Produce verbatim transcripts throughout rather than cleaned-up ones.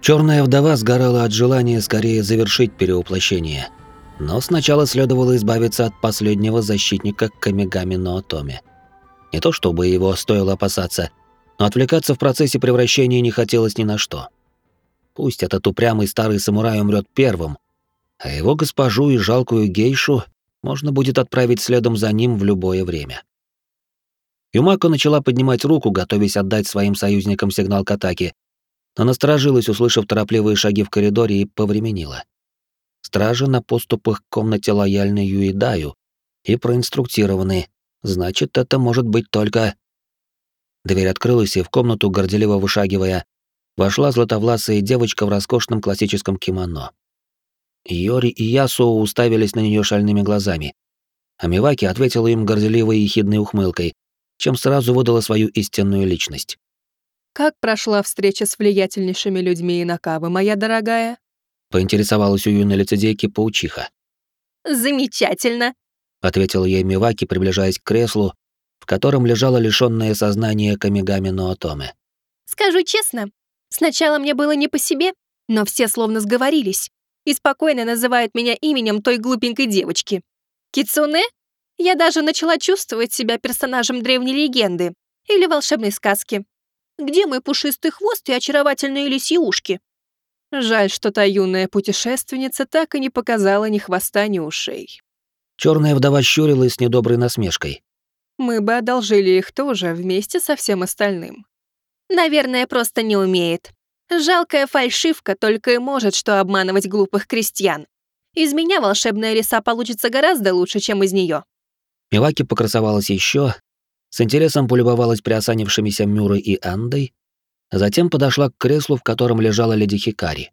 Черная вдова сгорала от желания скорее завершить перевоплощение. Но сначала следовало избавиться от последнего защитника Камигами но Отоми. Не то чтобы его стоило опасаться, но отвлекаться в процессе превращения не хотелось ни на что. Пусть этот упрямый старый самурай умрет первым, а его госпожу и жалкую гейшу можно будет отправить следом за ним в любое время. Юмако начала поднимать руку, готовясь отдать своим союзникам сигнал к атаке, но насторожилась, услышав торопливые шаги в коридоре, и повременила. Стражи на поступах к комнате лояльны Юидаю и проинструктированы, значит, это может быть только... Дверь открылась, и в комнату, горделиво вышагивая, вошла златовласая девочка в роскошном классическом кимоно. Йори и Ясуо уставились на нее шальными глазами, а Миваки ответила им горделивой и ехидной ухмылкой, чем сразу выдала свою истинную личность. «Как прошла встреча с влиятельнейшими людьми Инакавы, моя дорогая?» — поинтересовалась у юной лицедейки паучиха. «Замечательно», — ответила ей Миваки, приближаясь к креслу, в котором лежала лишённая сознания Камигами но Отоме. «Скажу честно, сначала мне было не по себе, но все словно сговорились и спокойно называют меня именем той глупенькой девочки. Кицуне? Я даже начала чувствовать себя персонажем древней легенды или волшебной сказки. Где мой пушистый хвост и очаровательные лисьи ушки?» Жаль, что та юная путешественница так и не показала ни хвоста, ни ушей. Черная вдова щурилась с недоброй насмешкой. Мы бы одолжили их тоже вместе со всем остальным. Наверное, просто не умеет. Жалкая фальшивка только и может что обманывать глупых крестьян. Из меня волшебная лиса получится гораздо лучше, чем из нее. Миваки покрасовалась еще, с интересом полюбовалась приосанившимися Мюрой и Андой, а затем подошла к креслу, в котором лежала леди Хикари.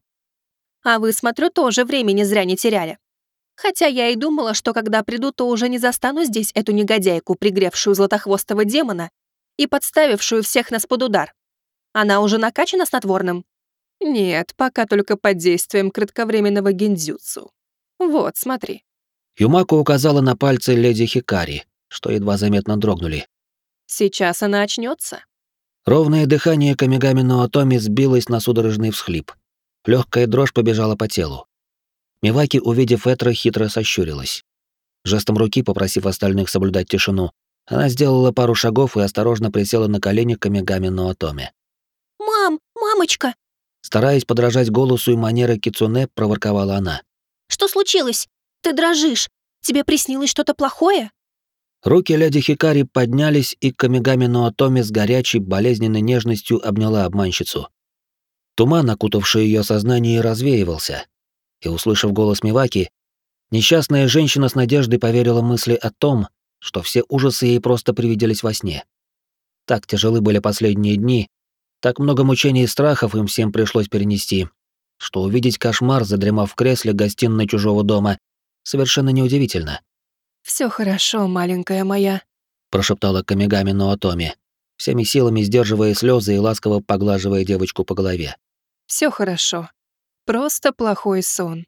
А вы, смотрю, тоже времени зря не теряли. Хотя я и думала, что когда приду, то уже не застану здесь эту негодяйку, пригревшую златохвостого демона и подставившую всех нас под удар. Она уже накачана снотворным? Нет, пока только под действием кратковременного гиндзюцу. Вот, смотри. Юмако указала на пальцы леди Хикари, что едва заметно дрогнули. Сейчас она очнется. Ровное дыхание Камигами но Отоми сбилось на судорожный всхлип. Легкая дрожь побежала по телу. Миваки, увидев это, хитро сощурилась. Жестом руки, попросив остальных соблюдать тишину, она сделала пару шагов и осторожно присела на колени Камигами но Отоми. «Мам, мамочка!» Стараясь подражать голосу и манере кицуне, проворковала она. «Что случилось? Ты дрожишь. Тебе приснилось что-то плохое?» Руки леди Хикари поднялись, и Камигами но Отоми с горячей, болезненной нежностью обняла обманщицу. Туман, окутавший ее сознание, развеивался. И, услышав голос Миваки, несчастная женщина с надеждой поверила мысли о том, что все ужасы ей просто привиделись во сне. Так тяжелы были последние дни, так много мучений и страхов им всем пришлось перенести, что увидеть кошмар, задремав в кресле гостиной чужого дома, совершенно неудивительно. «Все хорошо, маленькая моя», — прошептала Камигами но Отоми, всеми силами сдерживая слезы и ласково поглаживая девочку по голове. «Все хорошо. Просто плохой сон».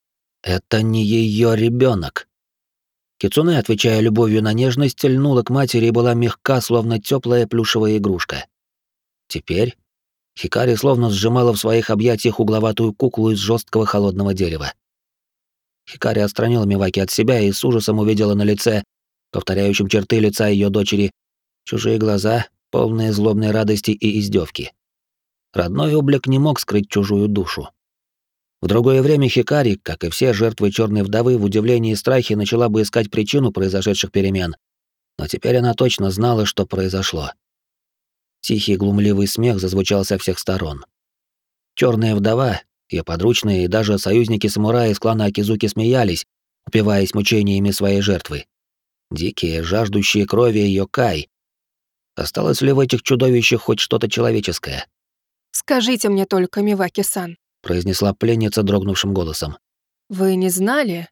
«Это не ее ребенок. Кицуне, отвечая любовью на нежность, льнула к матери и была мягка, словно теплая плюшевая игрушка. Теперь Хикари словно сжимала в своих объятиях угловатую куклу из жесткого холодного дерева. Хикари отстранила Миваки от себя и с ужасом увидела на лице, повторяющем черты лица ее дочери, чужие глаза, полные злобной радости и издевки. Родной облик не мог скрыть чужую душу. В другое время Хикари, как и все жертвы черной вдовы, в удивлении и страхе начала бы искать причину произошедших перемен. Но теперь она точно знала, что произошло. Тихий глумливый смех зазвучал со всех сторон. Черная вдова, ее подручные и даже союзники самураи из клана Акизуки смеялись, упиваясь мучениями своей жертвы. Дикие, жаждущие крови йокай. Осталось ли в этих чудовищах хоть что-то человеческое? «Скажите мне только, Миваки-сан», — произнесла пленница дрогнувшим голосом. «Вы не знали?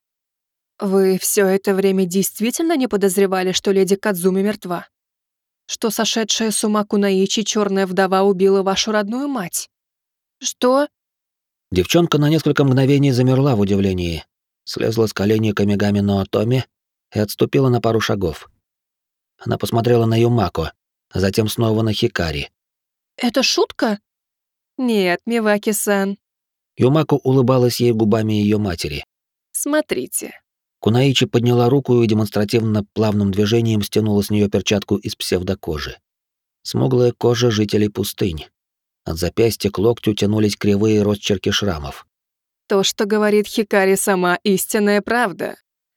Вы все это время действительно не подозревали, что леди Кадзуми мертва? Что сошедшая с ума Кунаичи черная вдова убила вашу родную мать? Что?» Девчонка на несколько мгновений замерла в удивлении, слезла с коленей Камигами но Отоми и отступила на пару шагов. Она посмотрела на Юмако, а затем снова на Хикари. «Это шутка? Нет, Миваки-сан, Юмако улыбалась ей губами ее матери. смотрите. Кунаичи подняла руку и демонстративно плавным движением стянула с нее перчатку из псевдокожи. Смуглая кожа жителей пустынь. От запястья к локтю тянулись кривые росчерки шрамов. То, что говорит Хикари, сама истинная правда.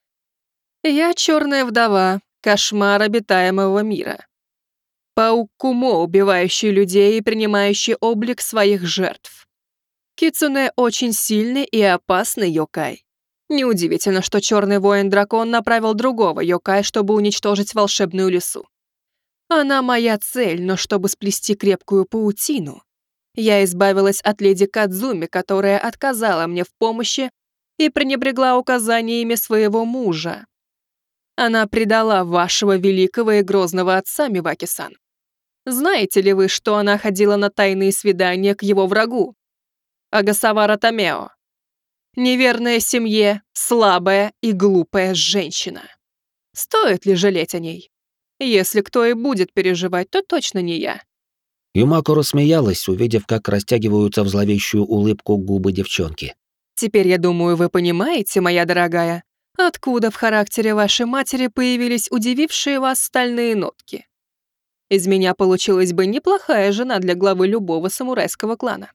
Я черная вдова, кошмар обитаемого мира. Паук Кумо, убивающий людей и принимающий облик своих жертв. Кицуне очень сильный и опасный йокай. Неудивительно, что черный воин-дракон направил другого йокай, чтобы уничтожить волшебную лису. Она моя цель, но чтобы сплести крепкую паутину, я избавилась от леди Кадзуми, которая отказала мне в помощи и пренебрегла указаниями своего мужа. Она предала вашего великого и грозного отца, Миваки-сан. Знаете ли вы, что она ходила на тайные свидания к его врагу, Агасавара Томео? Неверная семье, слабая и глупая женщина. Стоит ли жалеть о ней? Если кто и будет переживать, то точно не я. Юмако рассмеялась, увидев, как растягиваются в зловещую улыбку губы девчонки. Теперь, я думаю, вы понимаете, моя дорогая, откуда в характере вашей матери появились удивившие вас стальные нотки. Из меня получилась бы неплохая жена для главы любого самурайского клана.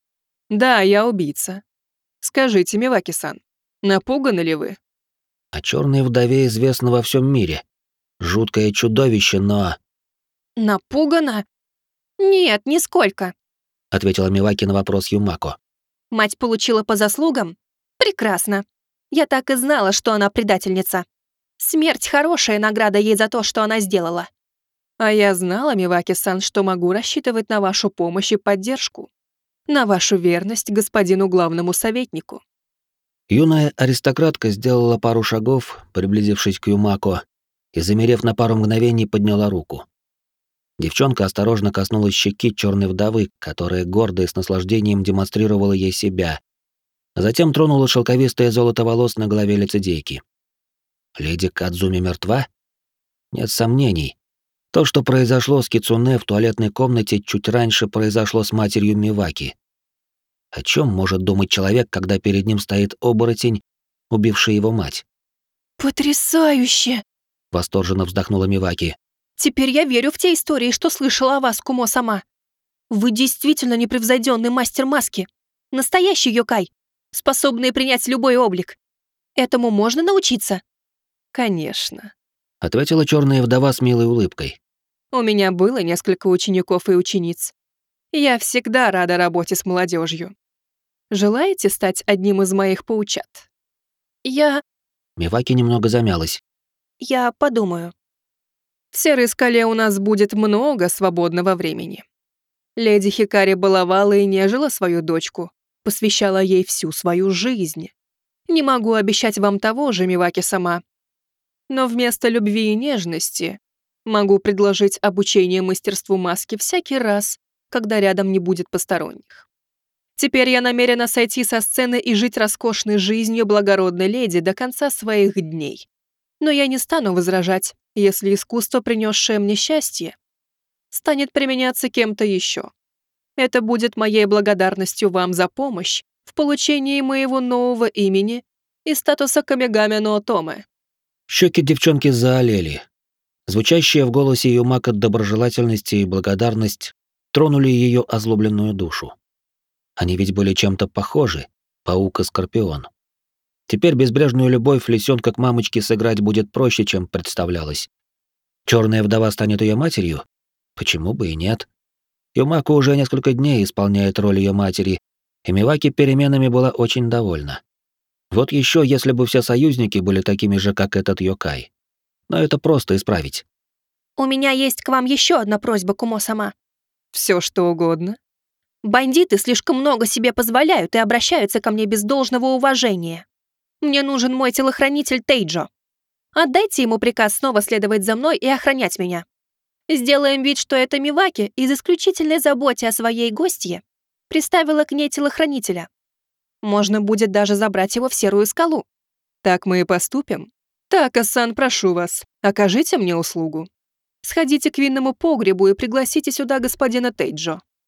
Да, я убийца. Скажите, Миваки-сан, напуганы ли вы? О черной вдове известно во всем мире. Жуткое чудовище, но... Напугана? Нет, нисколько. Ответила Миваки на вопрос Юмако. Мать получила по заслугам? Прекрасно. Я так и знала, что она предательница. Смерть — хорошая награда ей за то, что она сделала. А я знала, Миваки-сан, что могу рассчитывать на вашу помощь и поддержку. На вашу верность господину главному советнику. Юная аристократка сделала пару шагов, приблизившись к Юмако, и, замерев на пару мгновений, подняла руку. Девчонка осторожно коснулась щеки черной вдовы, которая гордо и с наслаждением демонстрировала ей себя, а затем тронула шелковистое золото волос на голове лицедейки. Леди Кадзуми мертва? Нет сомнений. То, что произошло с Кицуне в туалетной комнате, чуть раньше произошло с матерью Миваки. О чем может думать человек, когда перед ним стоит оборотень, убивший его мать? Потрясающе! Восторженно вздохнула Миваки. Теперь я верю в те истории, что слышала о вас, Кумо сама. Вы действительно непревзойденный мастер маски. Настоящий йокай, способный принять любой облик. Этому можно научиться? Конечно. Ответила черная вдова с милой улыбкой. У меня было несколько учеников и учениц. Я всегда рада работе с молодежью. Желаете стать одним из моих паучат? Я... Миваки немного замялась. я подумаю. В Серой скале у нас будет много свободного времени. Леди Хикари баловала и нежила свою дочку, посвящала ей всю свою жизнь. Не могу обещать вам того же, Миваки сама. Но вместо любви и нежности могу предложить обучение мастерству маски всякий раз, когда рядом не будет посторонних. Теперь я намерена сойти со сцены и жить роскошной жизнью благородной леди до конца своих дней. Но я не стану возражать, если искусство, принесшее мне счастье, станет применяться кем-то еще. Это будет моей благодарностью вам за помощь в получении моего нового имени и статуса Камигами но Отоме. Щеки девчонки заолели. Звучащие в голосе Юмако доброжелательность и благодарность тронули ее озлобленную душу. Они ведь были чем-то похожи, паук и скорпион. Теперь безбрежную любовь лисенка к мамочке сыграть будет проще, чем представлялось. Черная вдова станет ее матерью? Почему бы и нет? Юмако уже несколько дней исполняет роль ее матери, и Миваки переменами была очень довольна. Вот еще, если бы все союзники были такими же, как этот йокай. Но это просто исправить. У меня есть к вам еще одна просьба, Кумо сама. Все что угодно. Бандиты слишком много себе позволяют и обращаются ко мне без должного уважения. Мне нужен мой телохранитель Тейджо. Отдайте ему приказ снова следовать за мной и охранять меня. Сделаем вид, что это Миваки из исключительной заботы о своей гостье приставила к ней телохранителя. Можно будет даже забрать его в Серую скалу. Так мы и поступим. Так, Асан, прошу вас, окажите мне услугу. Сходите к винному погребу и пригласите сюда господина Тейджо.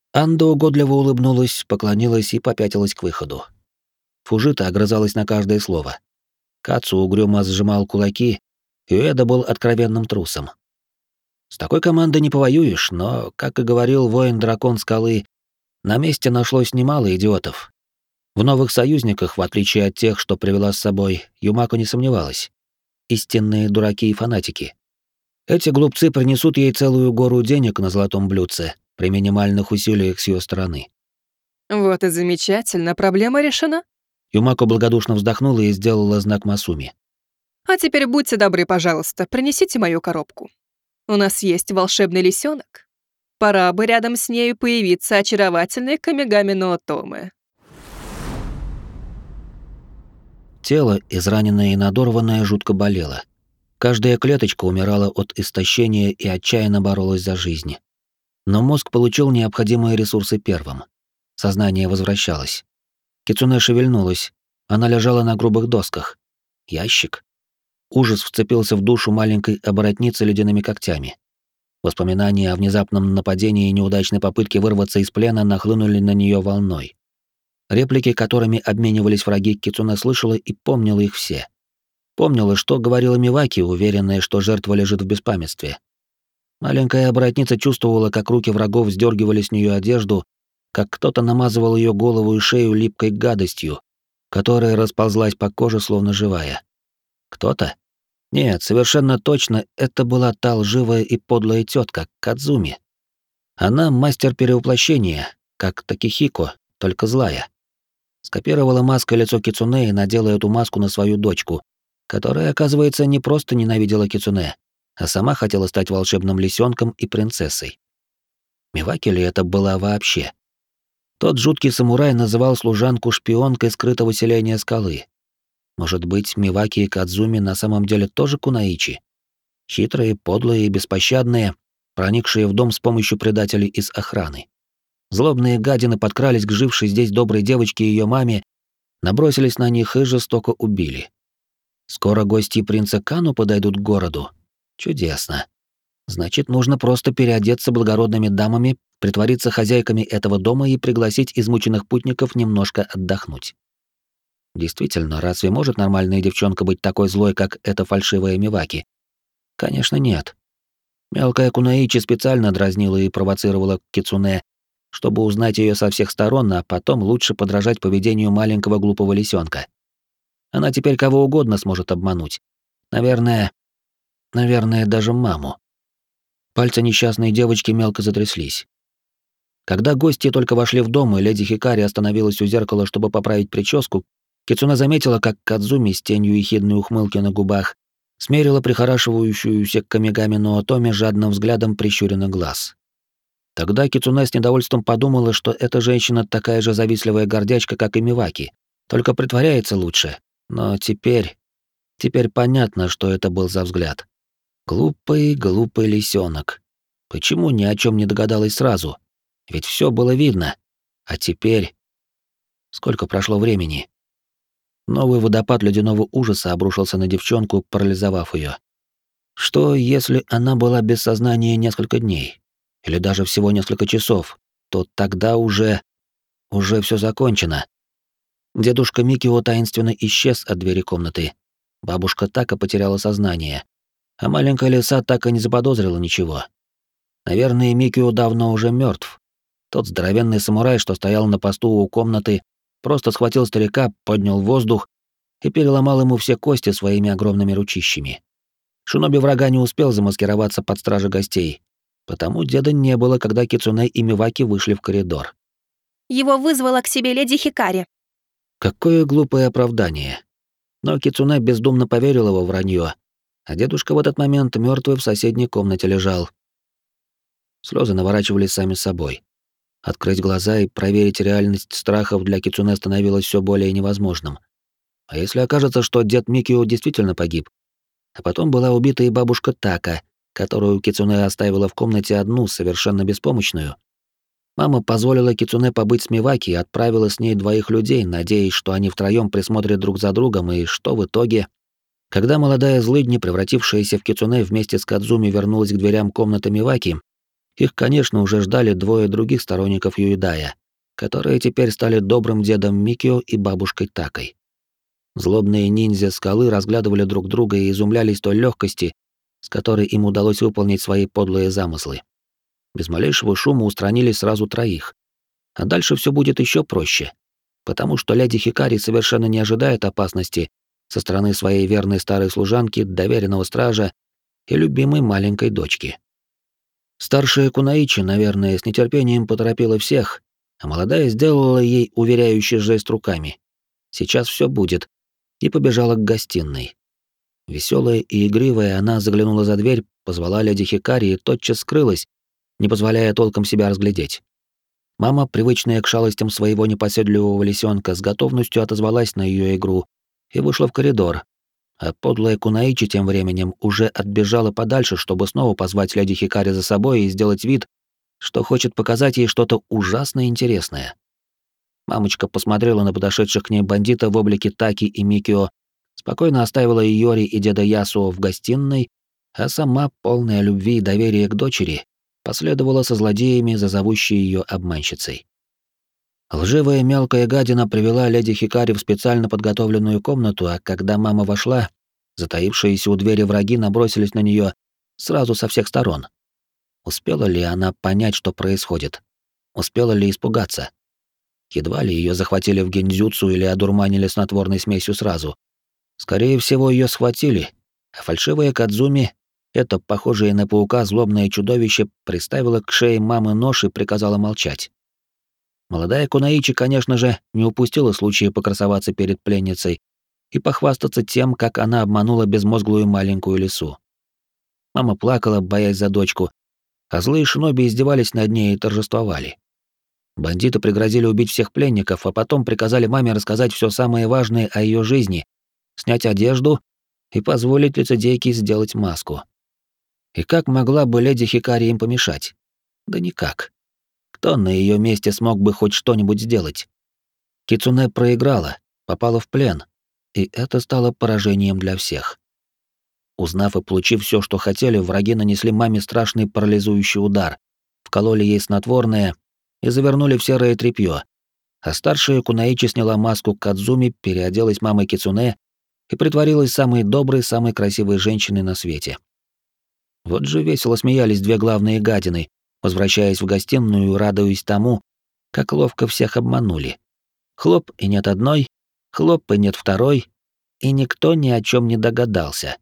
Анда угодливо улыбнулась, поклонилась и попятилась к выходу. Фужита огрызалась на каждое слово. Кацу угрюмо сжимал кулаки, и Эда был откровенным трусом. С такой командой не повоюешь, но, как и говорил воин-дракон Скалы, на месте нашлось немало идиотов. В новых союзниках, в отличие от тех, что привела с собой, Юмако не сомневалась. Истинные дураки и фанатики. Эти глупцы принесут ей целую гору денег на золотом блюдце при минимальных усилиях с ее стороны. Вот и замечательно, проблема решена. Юмако благодушно вздохнула и сделала знак Масуми. А теперь будьте добры, пожалуйста, принесите мою коробку. У нас есть волшебный лисенок. Пора бы рядом с нею появиться очаровательный Камигами но Отоме. Тело, израненное и надорванное, жутко болело. Каждая клеточка умирала от истощения и отчаянно боролась за жизнь. Но мозг получил необходимые ресурсы первым. Сознание возвращалось. Кицуне шевельнулась. Она лежала на грубых досках. Ящик. Ужас вцепился в душу маленькой оборотницы ледяными когтями. Воспоминания о внезапном нападении и неудачной попытке вырваться из плена нахлынули на нее волной. Реплики, которыми обменивались враги, Кицуне слышала и помнила их все. Помнила, что говорила Миваки, уверенная, что жертва лежит в беспамятстве. Маленькая оборотница чувствовала, как руки врагов сдергивали с нее одежду, как кто-то намазывал ее голову и шею липкой гадостью, которая расползлась по коже, словно живая. Кто-то? Нет, совершенно точно, это была та лживая и подлая тетка Кадзуми. Она мастер перевоплощения, как Такихико, только злая. Скопировала маской лицо Кицуне и надела эту маску на свою дочку, которая, оказывается, не просто ненавидела Кицуне, а сама хотела стать волшебным лисенком и принцессой. Миваки ли это была вообще? Тот жуткий самурай называл служанку шпионкой скрытого селения Скалы. Может быть, Миваки и Кадзуми на самом деле тоже кунаичи? Хитрые, подлые и беспощадные, проникшие в дом с помощью предателей из охраны. Злобные гадины подкрались к жившей здесь доброй девочке и ее маме, набросились на них и жестоко убили. Скоро гости принца Кану подойдут к городу. Чудесно. Значит, нужно просто переодеться благородными дамами, притвориться хозяйками этого дома и пригласить измученных путников немножко отдохнуть. Действительно, разве может нормальная девчонка быть такой злой, как эта фальшивая Миваки? Конечно, нет. Мелкая Кунаичи специально дразнила и провоцировала Кицуне, чтобы узнать ее со всех сторон, а потом лучше подражать поведению маленького глупого лисенка. Она теперь кого угодно сможет обмануть. Наверное, наверное, даже маму. Пальцы несчастной девочки мелко затряслись. Когда гости только вошли в дом, и леди Хикари остановилась у зеркала, чтобы поправить прическу, Кицуне заметила, как Кадзуми с тенью ехидной ухмылки на губах смерила прихорашивающуюся к Камигами но Отоме жадным взглядом прищуренных глаз. Тогда Кицуне с недовольством подумала, что эта женщина такая же завистливая гордячка, как и Миваки, только притворяется лучше. Но теперь... Теперь понятно, что это был за взгляд. Глупый, глупый лисенок. Почему ни о чем не догадалась сразу? Ведь все было видно. А теперь... Сколько прошло времени? Новый водопад ледяного ужаса обрушился на девчонку, парализовав ее. Что, если она была без сознания несколько дней? Или даже всего несколько часов? То тогда уже... уже все закончено. Дедушка Микио таинственно исчез от двери комнаты. Бабушка Така потеряла сознание. А маленькая лиса так и не заподозрила ничего. Наверное, Микио давно уже мертв. Тот здоровенный самурай, что стоял на посту у комнаты, просто схватил старика, поднял в воздух и переломал ему все кости своими огромными ручищами. Шиноби врага не успел замаскироваться под стражей гостей, потому деда не было, когда Кицуне и Миваки вышли в коридор. Его вызвала к себе леди Хикари. Какое глупое оправдание. Но Кицуне бездумно поверила во вранье, а дедушка в этот момент мертвый в соседней комнате лежал. Слезы наворачивались сами собой. Открыть глаза и проверить реальность страхов для Кицуне становилось все более невозможным. А если окажется, что дед Микио действительно погиб? А потом была убита и бабушка Така, которую Кицуне оставила в комнате одну, совершенно беспомощную. Мама позволила Кицуне побыть с Миваки и отправила с ней двоих людей, надеясь, что они втроем присмотрят друг за другом, и что в итоге? Когда молодая злыдня, превратившаяся в Кицуне вместе с Кадзуми, вернулась к дверям комнаты Миваки, Их, конечно, уже ждали двое других сторонников Юидая, которые теперь стали добрым дедом Микио и бабушкой Такой. Злобные ниндзя скалы разглядывали друг друга и изумлялись той легкости, с которой им удалось выполнить свои подлые замыслы. Без малейшего шума устранили сразу троих. А дальше все будет еще проще, потому что леди Хикари совершенно не ожидает опасности со стороны своей верной старой служанки, доверенного стража и любимой маленькой дочки. Старшая Кунаичи, наверное, с нетерпением поторопила всех, а молодая сделала ей уверяющий жест руками. Сейчас все будет, и побежала к гостиной. Веселая и игривая, она заглянула за дверь, позвала леди Хикари и тотчас скрылась, не позволяя толком себя разглядеть. Мама, привычная к шалостям своего непоседливого лисенка, с готовностью отозвалась на ее игру и вышла в коридор, а подлая Кунаичи тем временем уже отбежала подальше, чтобы снова позвать леди Хикари за собой и сделать вид, что хочет показать ей что-то ужасно интересное. Мамочка посмотрела на подошедших к ней бандита в облике Таки и Микио, спокойно оставила Йори и деда Ясуо в гостиной, а сама, полная любви и доверия к дочери, последовала со злодеями за зовущей ее обманщицей. Лживая мелкая гадина привела леди Хикари в специально подготовленную комнату, а когда мама вошла, затаившиеся у двери враги набросились на нее сразу со всех сторон. Успела ли она понять, что происходит? Успела ли испугаться? Едва ли ее захватили в гиндзюцу или одурманили снотворной смесью сразу. Скорее всего, ее схватили, а фальшивая Кадзуми, это похожее на паука злобное чудовище, приставила к шее мамы нож и приказала молчать. Молодая Кунаичи, конечно же, не упустила случая покрасоваться перед пленницей и похвастаться тем, как она обманула безмозглую маленькую лису. Мама плакала, боясь за дочку, а злые шиноби издевались над ней и торжествовали. Бандиты пригрозили убить всех пленников, а потом приказали маме рассказать все самое важное о ее жизни, снять одежду и позволить лицедейке сделать маску. И как могла бы леди Хикари им помешать? Да никак. Кто на ее месте смог бы хоть что-нибудь сделать? Кицуне проиграла, попала в плен, и это стало поражением для всех. Узнав и получив все, что хотели, враги нанесли маме страшный парализующий удар, вкололи ей снотворное и завернули в серое тряпье, а старшая Кунаичи сняла маску Кадзуми, переоделась мамой Кицуне и притворилась самой доброй, самой красивой женщиной на свете. Вот же весело смеялись две главные гадины, возвращаясь в гостиную и радуясь тому, как ловко всех обманули. Хлоп, и нет одной, хлоп, и нет второй, и никто ни о чем не догадался.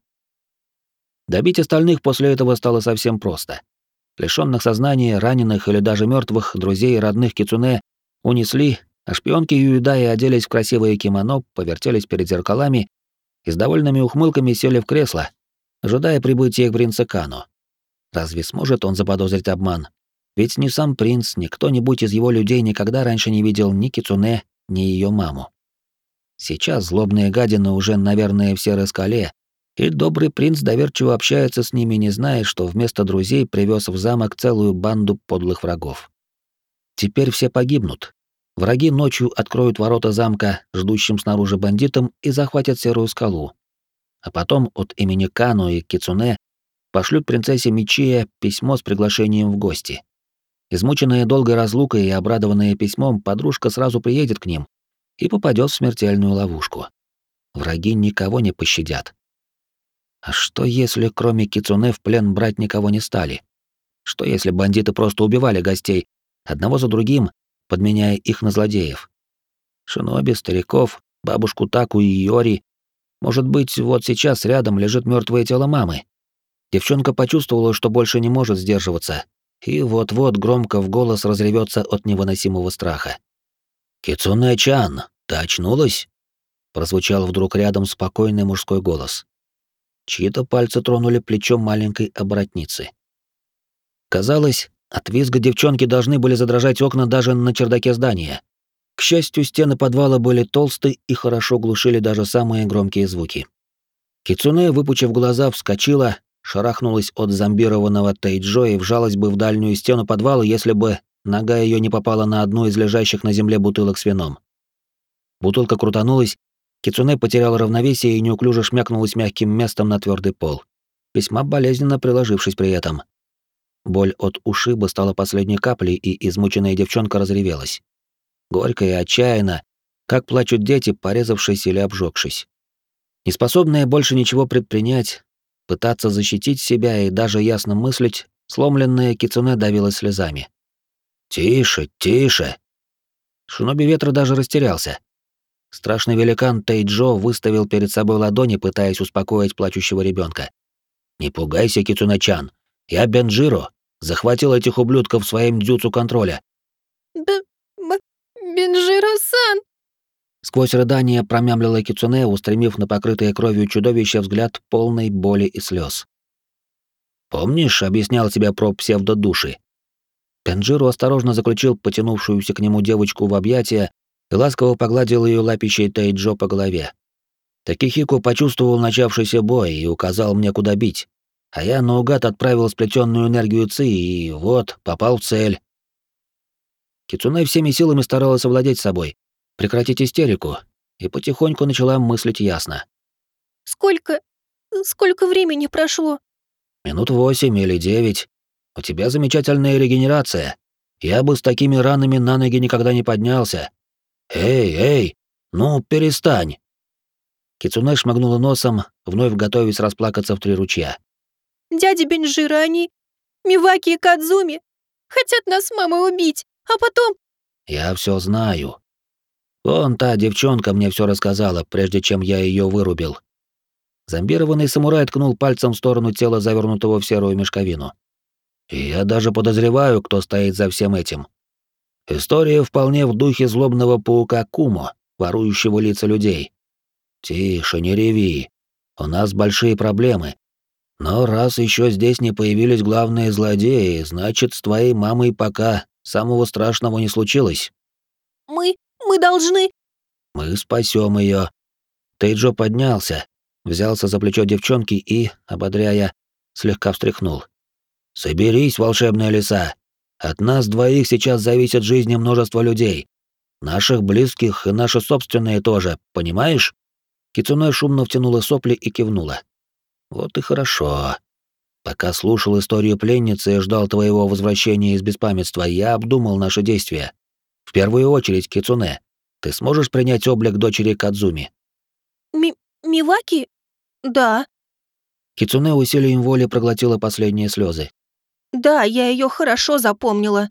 Добить остальных после этого стало совсем просто. Лишённых сознания, раненых или даже мертвых друзей и родных Кицуне унесли, а шпионки Юидаи оделись в красивое кимоно, повертелись перед зеркалами и с довольными ухмылками сели в кресло, ожидая прибытия принца Кано. Разве сможет он заподозрить обман? Ведь ни сам принц, ни кто-нибудь из его людей никогда раньше не видел ни Кицуне, ни ее маму. Сейчас злобные гадины уже, наверное, в серой скале, и добрый принц доверчиво общается с ними, не зная, что вместо друзей привез в замок целую банду подлых врагов. Теперь все погибнут. Враги ночью откроют ворота замка ждущим снаружи бандитам и захватят серую скалу. А потом от имени Кано и Кицуне пошлют принцессе Мичия письмо с приглашением в гости. Измученная долгой разлукой и обрадованная письмом, подружка сразу приедет к ним и попадет в смертельную ловушку. Враги никого не пощадят. А что если, кроме Кицуне, в плен брать никого не стали? Что если бандиты просто убивали гостей, одного за другим, подменяя их на злодеев? Шиноби, стариков, бабушку Таку и Йори. Может быть, вот сейчас рядом лежит мертвое тело мамы. Девчонка почувствовала, что больше не может сдерживаться, и вот-вот громко в голос разревется от невыносимого страха. «Кицуне-чан, ты очнулась?» Прозвучал вдруг рядом спокойный мужской голос. Чьи-то пальцы тронули плечо маленькой оборотницы. Казалось, от визга девчонки должны были задрожать окна даже на чердаке здания. К счастью, стены подвала были толсты и хорошо глушили даже самые громкие звуки. Кицуне, выпучив глаза, вскочила, шарахнулась от зомбированного Тейджо и вжалась бы в дальнюю стену подвала, если бы нога ее не попала на одну из лежащих на земле бутылок с вином. Бутылка крутанулась, Кицуне потеряла равновесие и неуклюже шмякнулась мягким местом на твердый пол, весьма болезненно приложившись при этом. Боль от ушиба стала последней каплей, и измученная девчонка разревелась. Горько и отчаянно, как плачут дети, порезавшись или обжёгшись. Неспособная больше ничего предпринять, пытаться защитить себя и даже ясно мыслить, сломленная Кицуне давилась слезами. «Тише, тише!» Шиноби ветра даже растерялся. Страшный великан Тейджо выставил перед собой ладони, пытаясь успокоить плачущего ребенка. «Не пугайся, Кицуне-чан. Я Бенджиро. Захватил этих ублюдков своим дзюцу контроля». Б... Б... Бенджиро-сан! Сквозь рыдания промямлила Кицуне, устремив на покрытое кровью чудовище взгляд полной боли и слез. «Помнишь, объяснял тебе про псевдодуши?» Бенджиро осторожно заключил потянувшуюся к нему девочку в объятия и ласково погладил ее лапищей Тейджо по голове. Такихико почувствовал начавшийся бой и указал мне, куда бить. А я наугад отправил сплетенную энергию Ци и вот, попал в цель. Кицуне всеми силами старалась овладеть собой, прекратить истерику, и потихоньку начала мыслить ясно. Сколько... сколько времени прошло? Минут восемь или девять. У тебя замечательная регенерация. Я бы с такими ранами на ноги никогда не поднялся. Эй, эй, ну перестань. Кицуне шмыгнула носом, вновь готовясь расплакаться в три ручья. Дядя Бенджиро, они... Миваки и Кадзуми хотят нас с мамой убить, а потом... Я все знаю. Вон та девчонка мне все рассказала, прежде чем я ее вырубил. Зомбированный самурай ткнул пальцем в сторону тела, завернутого в серую мешковину. И я даже подозреваю, кто стоит за всем этим. История вполне в духе злобного паука Кумо, ворующего лица людей. Тише, не реви. У нас большие проблемы. Но раз еще здесь не появились главные злодеи, значит, с твоей мамой пока самого страшного не случилось. Мы... мы должны... Мы спасем ее. Тейджо поднялся, взялся за плечо девчонки и, ободряя, слегка встряхнул. «Соберись, волшебная лиса. От нас двоих сейчас зависит жизни множества людей. Наших близких и наши собственные тоже, понимаешь?» Кицуне шумно втянула сопли и кивнула. «Вот и хорошо. Пока слушал историю пленницы и ждал твоего возвращения из беспамятства, я обдумал наши действия. В первую очередь, Кицуне, ты сможешь принять облик дочери Кадзуми?» Ми... Миваки? Да. Кицуне усилием воли проглотила последние слезы. Да, я ее хорошо запомнила.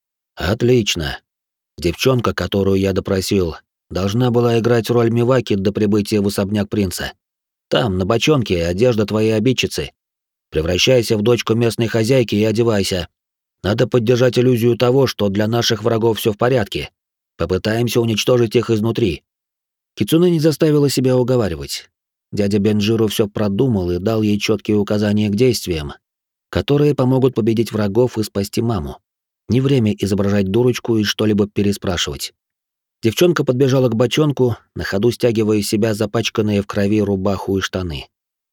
«Отлично. Девчонка, которую я допросил, должна была играть роль Миваки до прибытия в особняк принца. Там, на бочонке, одежда твоей обидчицы. Превращайся в дочку местной хозяйки и одевайся. Надо поддержать иллюзию того, что для наших врагов все в порядке. Попытаемся уничтожить их изнутри». Кицуне не заставила себя уговаривать. Дядя Бенджиро все продумал и дал ей четкие указания к действиям, которые помогут победить врагов и спасти маму. Не время изображать дурочку и что-либо переспрашивать. Девчонка подбежала к бочонку, на ходу стягивая из себя запачканные в крови рубаху и штаны.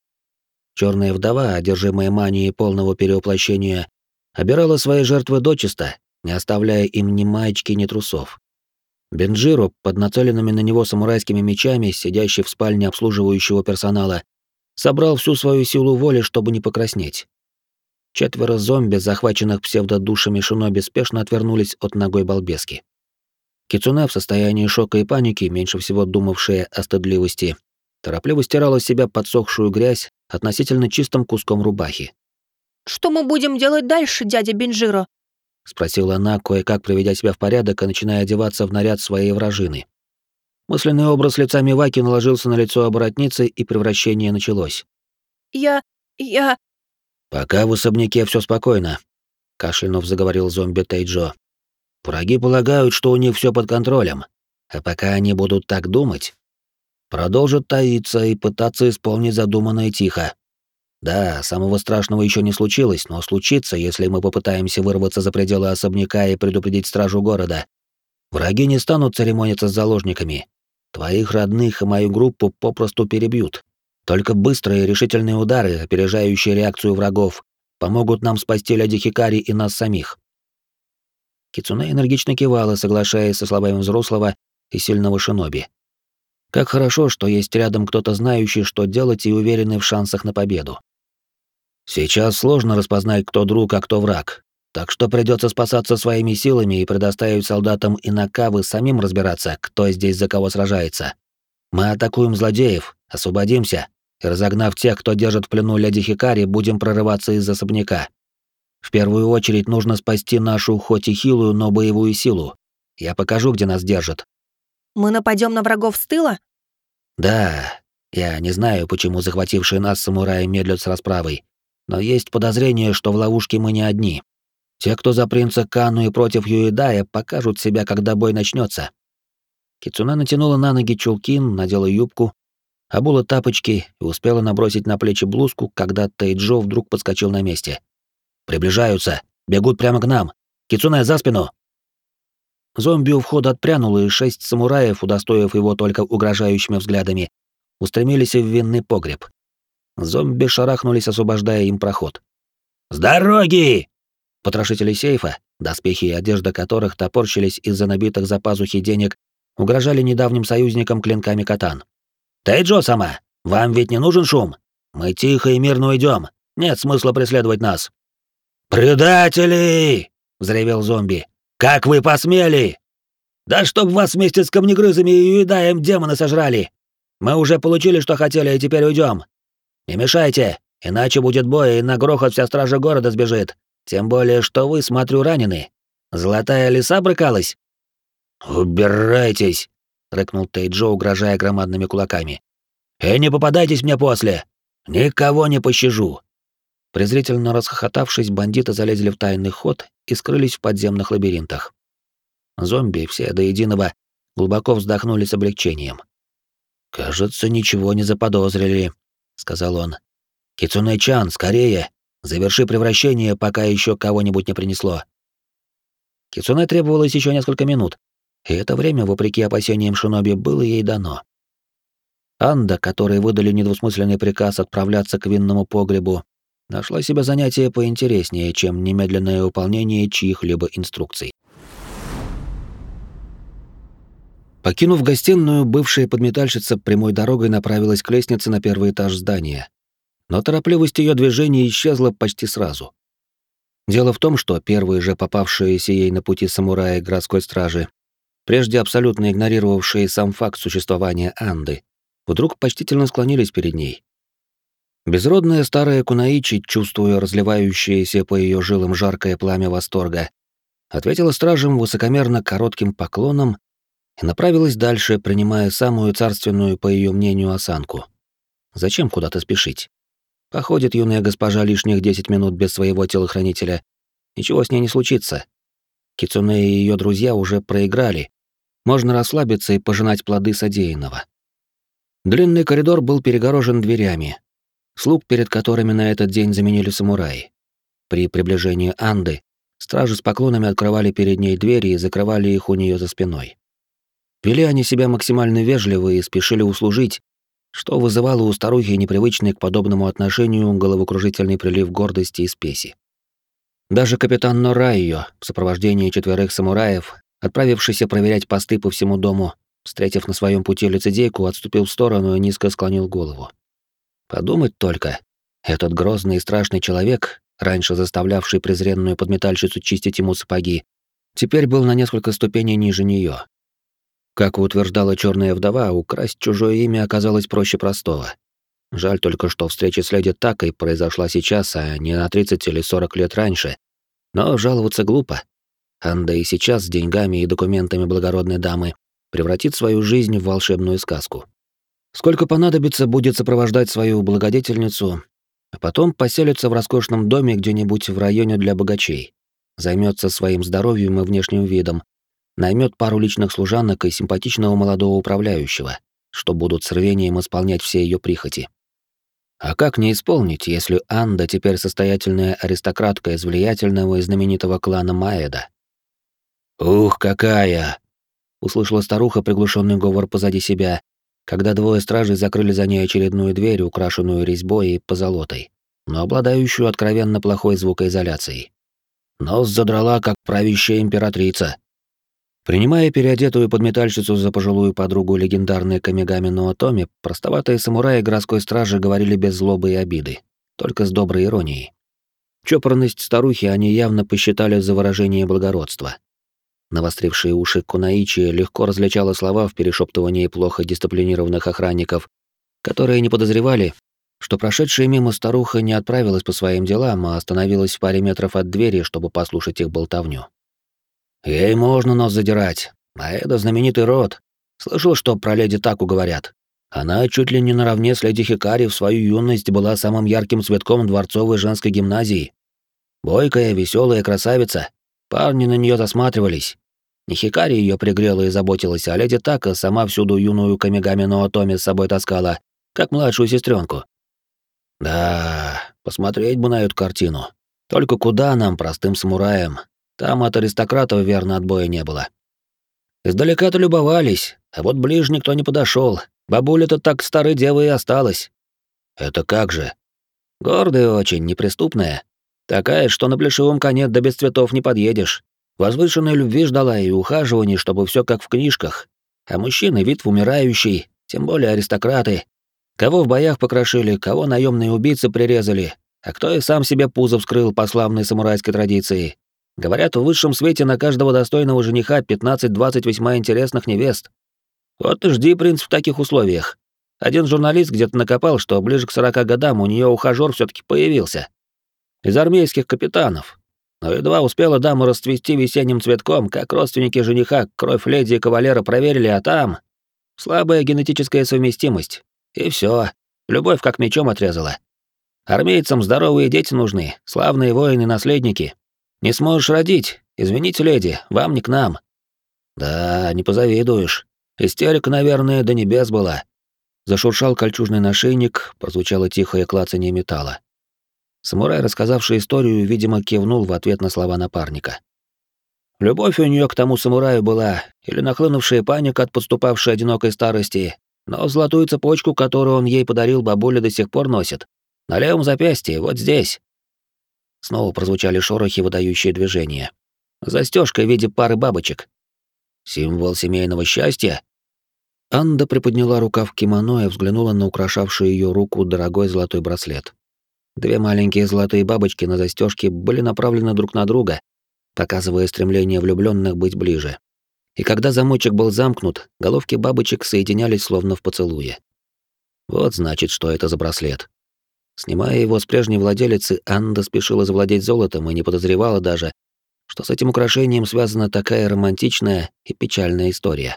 Черная вдова, одержимая манией полного перевоплощения, обирала свои жертвы дочисто, не оставляя им ни маечки, ни трусов. Бенджиро, под нацеленными на него самурайскими мечами, сидящий в спальне обслуживающего персонала, собрал всю свою силу воли, чтобы не покраснеть. Четверо зомби, захваченных псевдодушами шиноби, спешно отвернулись от ногой балбески. Кицуне, в состоянии шока и паники, меньше всего думавшая о стыдливости, торопливо стирала с себя подсохшую грязь относительно чистым куском рубахи. Что мы будем делать дальше, дядя Бенджиро? — спросила она, кое-как приведя себя в порядок и начиная одеваться в наряд своей вражины. Мысленный образ лица Миваки наложился на лицо оборотницы, и превращение началось. «Я... я...» «Пока в особняке все спокойно», — кашлянув заговорил зомби Тейджо. «Враги полагают, что у них все под контролем, а пока они будут так думать, продолжат таиться и пытаться исполнить задуманное тихо. Да, самого страшного еще не случилось, но случится, если мы попытаемся вырваться за пределы особняка и предупредить стражу города. Враги не станут церемониться с заложниками. Твоих родных и мою группу попросту перебьют. Только быстрые решительные удары, опережающие реакцию врагов, помогут нам спасти леди Хикари и нас самих». Кицуне энергично кивала, соглашаясь со словами взрослого и сильного шиноби. Как хорошо, что есть рядом кто-то знающий, что делать, и уверенный в шансах на победу. Сейчас сложно распознать, кто друг, а кто враг. Так что придется спасаться своими силами и предоставить солдатам Инакавы самим разбираться, кто здесь за кого сражается. Мы атакуем злодеев, освободимся, и, разогнав тех, кто держит в плену леди Хикари, будем прорываться из особняка. В первую очередь нужно спасти нашу, хоть и хилую, но боевую силу. Я покажу, где нас держат. Мы нападем на врагов с тыла? Да, я не знаю, почему захватившие нас самураи медлят с расправой, но есть подозрение, что в ловушке мы не одни. Те, кто за принца Кану и против Юэдая, покажут себя, когда бой начнется. Кицуне натянула на ноги чулки, надела юбку, обула тапочки и успела набросить на плечи блузку, когда Тейджо вдруг подскочил на месте. «Приближаются! Бегут прямо к нам! Кицуне, за спину!» Зомби у входа отпрянул, и шесть самураев, удостоив его только угрожающими взглядами, устремились в винный погреб. Зомби шарахнулись, освобождая им проход. «С дороги!» Потрошители сейфа, доспехи и одежда которых топорщились из-за набитых за пазухи денег, угрожали недавним союзникам клинками катан. «Тейджо сама, вам ведь не нужен шум? Мы тихо и мирно уйдем. Нет смысла преследовать нас». «Предатели!» — взревел зомби. «Как вы посмели? Да чтоб вас вместе с камнегрызами и юедаем демоны сожрали! Мы уже получили, что хотели, и теперь уйдем. Не мешайте, иначе будет бой, и на грохот вся стража города сбежит. Тем более, что вы, смотрю, ранены. Золотая лиса брыкалась?» «Убирайтесь!» — рыкнул Тейджо, угрожая громадными кулаками. «И не попадайтесь мне после! Никого не пощажу!» Презрительно расхохотавшись, бандиты залезли в тайный ход и скрылись в подземных лабиринтах. Зомби, все до единого, глубоко вздохнули с облегчением. «Кажется, ничего не заподозрили», — сказал он. «Кицуне-чан, скорее! Заверши превращение, пока еще кого-нибудь не принесло». Кицуне требовалось еще несколько минут, и это время, вопреки опасениям шиноби, было ей дано. Анда, которой выдали недвусмысленный приказ отправляться к винному погребу, нашла себе занятие поинтереснее, чем немедленное выполнение чьих-либо инструкций. Покинув гостиную, бывшая подметальщица прямой дорогой направилась к лестнице на первый этаж здания. Но торопливость ее движения исчезла почти сразу. Дело в том, что первые же попавшиеся ей на пути самураи городской стражи, прежде абсолютно игнорировавшие сам факт существования Анды, вдруг почтительно склонились перед ней. Безродная старая кунаичи, чувствуя разливающееся по ее жилам жаркое пламя восторга, ответила стражам высокомерно коротким поклоном и направилась дальше, принимая самую царственную, по ее мнению, осанку. Зачем куда-то спешить? Походит юная госпожа лишних десять минут без своего телохранителя. Ничего с ней не случится. Кицуне и ее друзья уже проиграли. Можно расслабиться и пожинать плоды содеянного. Длинный коридор был перегорожен дверями, слуг перед которыми на этот день заменили самураи. При приближении Анды стражи с поклонами открывали перед ней двери и закрывали их у нее за спиной. Вели они себя максимально вежливо и спешили услужить, что вызывало у старухи непривычный к подобному отношению головокружительный прилив гордости и спеси. Даже капитан Норайо в сопровождении четверых самураев, отправившийся проверять посты по всему дому, встретив на своем пути лицедейку, отступил в сторону и низко склонил голову. Подумать только, этот грозный и страшный человек, раньше заставлявший презренную подметальщицу чистить ему сапоги, теперь был на несколько ступеней ниже нее. Как утверждала черная вдова, украсть чужое имя оказалось проще простого. Жаль только, что встреча с леди Такой произошла сейчас, а не на тридцать или сорок лет раньше. Но жаловаться глупо. Анда и сейчас с деньгами и документами благородной дамы превратит свою жизнь в волшебную сказку. Сколько понадобится, будет сопровождать свою благодетельницу, а потом поселится в роскошном доме где-нибудь в районе для богачей, займется своим здоровьем и внешним видом, наймет пару личных служанок и симпатичного молодого управляющего, что будут с рвением исполнять все ее прихоти. А как не исполнить, если Анда теперь состоятельная аристократка из влиятельного и знаменитого клана Маэда? «Ух, какая!» — услышала старуха приглушенный говор позади себя, когда двое стражей закрыли за ней очередную дверь, украшенную резьбой и позолотой, но обладающую откровенно плохой звукоизоляцией. Нос задрала, как правящая императрица. Принимая переодетую подметальщицу за пожилую подругу легендарной Камигами Ноотоми, простоватые самураи городской стражи говорили без злобы и обиды. только с доброй иронией. Чопорность старухи они явно посчитали за выражение благородства. Навострившие уши Кунаичи легко различала слова в перешептывании плохо дисциплинированных охранников, которые не подозревали, что прошедшая мимо старуха не отправилась по своим делам, а остановилась в паре метров от двери, чтобы послушать их болтовню. «Ей можно нос задирать, а это знаменитый род. Слышал, что про леди Таку говорят. Она чуть ли не наравне с леди Хикари в свою юность была самым ярким цветком дворцовой женской гимназии. Бойкая, веселая красавица. Парни на нее засматривались. Не Хикари ее пригрела и заботилась, а леди Така сама всюду юную Камигами но Отоми с собой таскала, как младшую сестренку. Да, посмотреть бы на эту картину. Только куда нам, простым самураям? Там от аристократов верно отбоя не было. Издалека-то любовались, а вот ближе никто не подошел. Бабуля-то так старой девой и осталась. Это как же? Гордая очень, неприступная. Такая, что на плешивом коне до без цветов не подъедешь. Возвышенной любви ждала и ухаживаний, чтобы все как в книжках. А мужчины вид в умирающий, тем более аристократы. Кого в боях покрошили, кого наемные убийцы прирезали, а кто и сам себе пузо вскрыл по славной самурайской традиции. Говорят, в высшем свете на каждого достойного жениха пятнадцать-двадцать весьма интересных невест. Вот и жди принц в таких условиях. Один журналист где-то накопал, что ближе к сорока годам у нее ухажёр все-таки появился. Из армейских капитанов. Но едва успела дама расцвести весенним цветком, как родственники жениха кровь леди и кавалера проверили, а там слабая генетическая совместимость. И все, любовь как мечом отрезала. Армейцам здоровые дети нужны, славные воины-наследники. Не сможешь родить, извините, леди, вам не к нам. Да, не позавидуешь. Истерика, наверное, до небес была. Зашуршал кольчужный нашейник, прозвучало тихое клацанье металла. Самурай, рассказавший историю, видимо, кивнул в ответ на слова напарника. Любовь у нее к тому самураю была, или нахлынувшая паника от подступавшей одинокой старости, но золотую цепочку, которую он ей подарил, бабуля до сих пор носит. На левом запястье, вот здесь. Снова прозвучали шорохи, выдающие движения. Застежка в виде пары бабочек. Символ семейного счастья? Анда приподняла рукав кимоно и взглянула на украшавший ее руку дорогой золотой браслет. Две маленькие золотые бабочки на застежке были направлены друг на друга, показывая стремление влюбленных быть ближе. И когда замочек был замкнут, головки бабочек соединялись словно в поцелуе. Вот значит, что это за браслет. Снимая его с прежней владелицы, Анда спешила завладеть золотом и не подозревала даже, что с этим украшением связана такая романтичная и печальная история.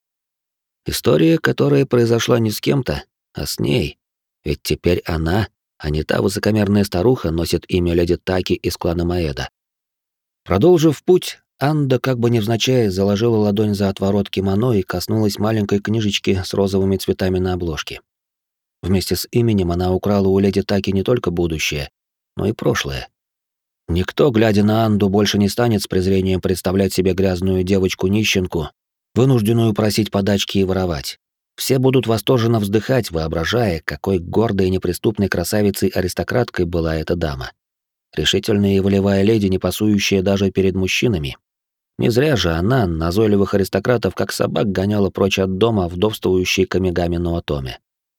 История, которая произошла не с кем-то, а с ней. Ведь теперь она, а не та высокомерная старуха, носит имя леди Таки из клана Маэда. Продолжив путь, Анда, как бы невзначай, заложила ладонь за отворот кимоно и коснулась маленькой книжечки с розовыми цветами на обложке. Вместе с именем она украла у леди Таки не только будущее, но и прошлое. Никто, глядя на Анду, больше не станет с презрением представлять себе грязную девочку-нищенку, вынужденную просить подачки и воровать. Все будут восторженно вздыхать, воображая, какой гордой и неприступной красавицей-аристократкой была эта дама. Решительная и волевая леди, не пасующая даже перед мужчинами. Не зря же она назойливых аристократов как собак гоняла прочь от дома вдовствующей Камигами но Отоми.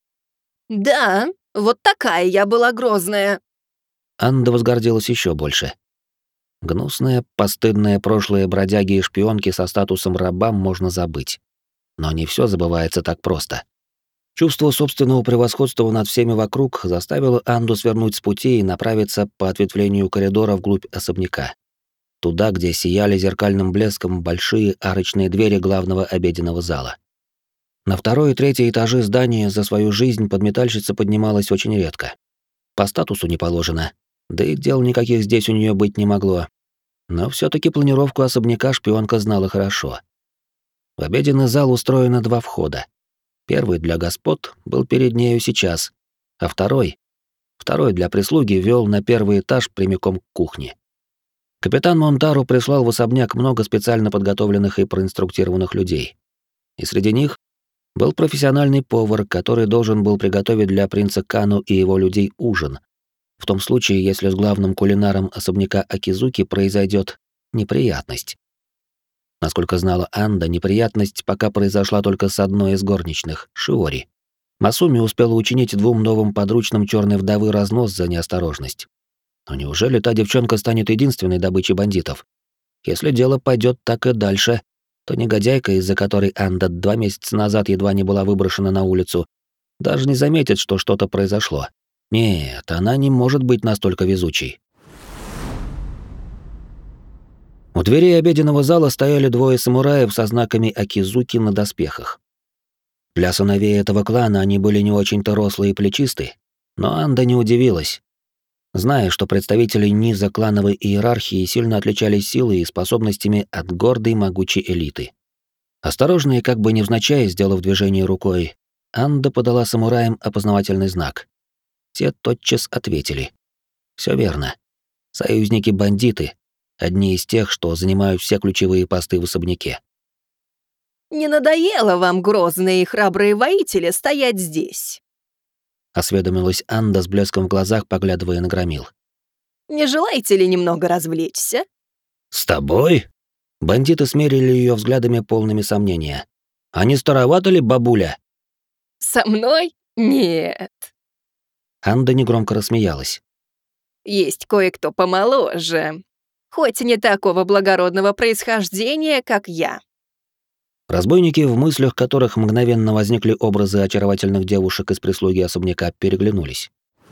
Да, вот такая я была грозная. Анда возгордилась еще больше. Гнусное, постыдное прошлое бродяги и шпионки со статусом раба можно забыть. Но не все забывается так просто. Чувство собственного превосходства над всеми вокруг заставило Анду свернуть с пути и направиться по ответвлению коридора вглубь особняка. Туда, где сияли зеркальным блеском большие арочные двери главного обеденного зала. На второй и третий этажи здания за свою жизнь подметальщица поднималась очень редко. По статусу не положено, да и дел никаких здесь у нее быть не могло. Но все таки планировку особняка шпионка знала хорошо. В обеденный зал устроено два входа. Первый для господ был перед нею сейчас, а второй, второй для прислуги вел на первый этаж прямиком к кухне. Капитан Монтару прислал в особняк много специально подготовленных и проинструктированных людей. И среди них был профессиональный повар, который должен был приготовить для принца Кану и его людей ужин, в том случае, если с главным кулинаром особняка Акизуки произойдет неприятность. Насколько знала Анда, неприятность пока произошла только с одной из горничных, Шиори. Масуми успела учинить двум новым подручным черной вдовы разнос за неосторожность. Но неужели та девчонка станет единственной добычей бандитов? Если дело пойдет так и дальше, то негодяйка, из-за которой Анда два месяца назад едва не была выброшена на улицу, даже не заметит, что что-то произошло. Нет, она не может быть настолько везучей. У дверей обеденного зала стояли двое самураев со знаками Акизуки на доспехах. Для сыновей этого клана они были не очень-то рослые и плечисты, но Анда не удивилась, зная, что представители низа клановой иерархии сильно отличались силой и способностями от гордой могучей элиты. Осторожно и как бы невзначай, сделав движение рукой, Анда подала самураям опознавательный знак. Те тотчас ответили. Все верно. Союзники-бандиты, одни из тех, что занимают все ключевые посты в особняке. «Не надоело вам, грозные и храбрые воители, стоять здесь?» — осведомилась Анда с блеском в глазах, поглядывая на Громил. «Не желаете ли немного развлечься?» «С тобой?» Бандиты смерили ее взглядами полными сомнения. «А не старовато ли, бабуля?» «Со мной? Нет. Анда негромко рассмеялась. Есть кое-кто помоложе, хоть и не такого благородного происхождения, как я». Разбойники, в мыслях которых мгновенно возникли образы очаровательных девушек из прислуги особняка, переглянулись.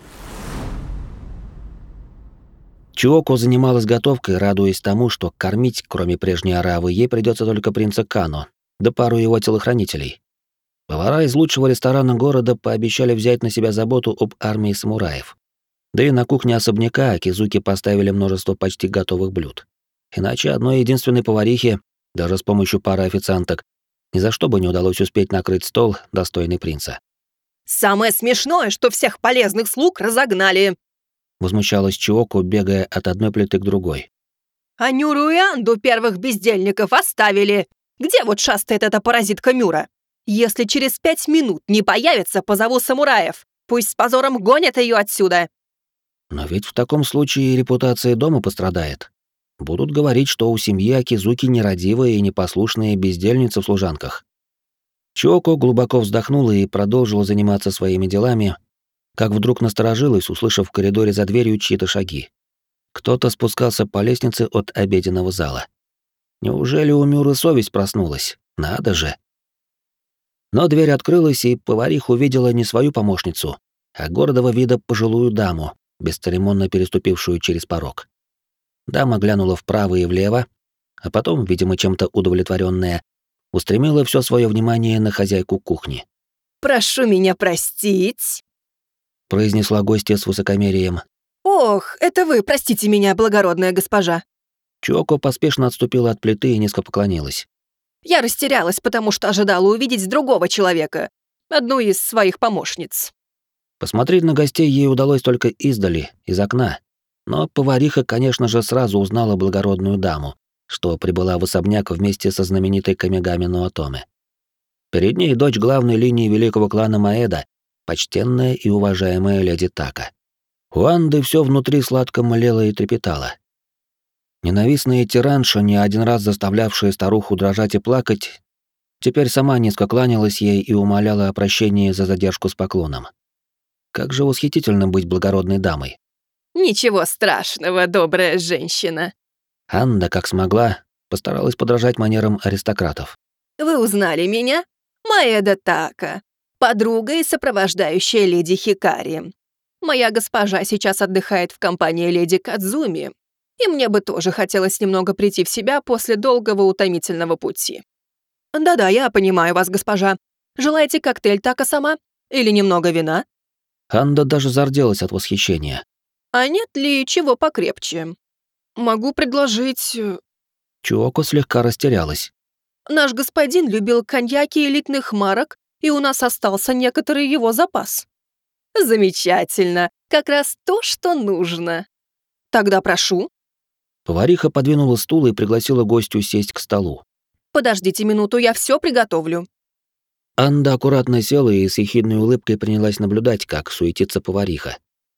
Чиоко занималась готовкой, радуясь тому, что кормить, кроме прежней оравы, ей придется только принца Кано, да пару его телохранителей. Повара из лучшего ресторана города пообещали взять на себя заботу об армии самураев. Да и на кухне особняка Акизуки поставили множество почти готовых блюд. Иначе одной единственной поварихе, даже с помощью пары официанток, ни за что бы не удалось успеть накрыть стол, достойный принца. «Самое смешное, что всех полезных слуг разогнали!» Возмущалась Чиоко, бегая от одной плиты к другой. «А Нюру и Анду первых бездельников оставили! Где вот шастает эта паразитка Мюра? Если через пять минут не появится, позову самураев. Пусть с позором гонят ее отсюда!» Но ведь в таком случае репутация дома пострадает. Будут говорить, что у семьи Акизуки нерадивые и непослушные бездельницы в служанках. Чиоко глубоко вздохнула и продолжила заниматься своими делами, как вдруг насторожилась, услышав в коридоре за дверью чьи-то шаги. Кто-то спускался по лестнице от обеденного зала. Неужели у Мюры совесть проснулась? Надо же. Но дверь открылась, и повариха увидела не свою помощницу, а гордого вида пожилую даму, бесцеремонно переступившую через порог. Дама глянула вправо и влево, а потом, видимо, чем-то удовлетворенная, устремила все свое внимание на хозяйку кухни. «Прошу меня простить», — произнесла гостья с высокомерием. «Ох, это вы, простите меня, благородная госпожа». Чиоко поспешно отступила от плиты и низко поклонилась. «Я растерялась, потому что ожидала увидеть другого человека, одну из своих помощниц». Посмотреть на гостей ей удалось только издали, из окна. Но повариха, конечно же, сразу узнала благородную даму, что прибыла в особняк вместе со знаменитой Камигами Ноотоме. Перед ней дочь главной линии великого клана Маэда, почтенная и уважаемая леди Така. У Анды все внутри сладко млело и трепетало. Ненавистная тиранша, не один раз заставлявшая старуху дрожать и плакать, теперь сама низко кланялась ей и умоляла о прощении за задержку с поклоном. Как же восхитительно быть благородной дамой. «Ничего страшного, добрая женщина». Анда, как смогла, постаралась подражать манерам аристократов. «Вы узнали меня? Маэда Така, подруга и сопровождающая леди Хикари. Моя госпожа сейчас отдыхает в компании леди Кадзуми, и мне бы тоже хотелось немного прийти в себя после долгого утомительного пути. Да-да, я понимаю вас, госпожа. Желаете коктейль Така-сама? Или немного вина?» Анда даже зарделась от восхищения. «А нет ли чего покрепче? Могу предложить...» Чиоко слегка растерялась. «Наш господин любил коньяки элитных марок, и у нас остался некоторый его запас». «Замечательно. Как раз то, что нужно. Тогда прошу». Повариха подвинула стул и пригласила гостю сесть к столу. «Подождите минуту, я все приготовлю». Анда аккуратно села и с ехидной улыбкой принялась наблюдать, как суетится повариха.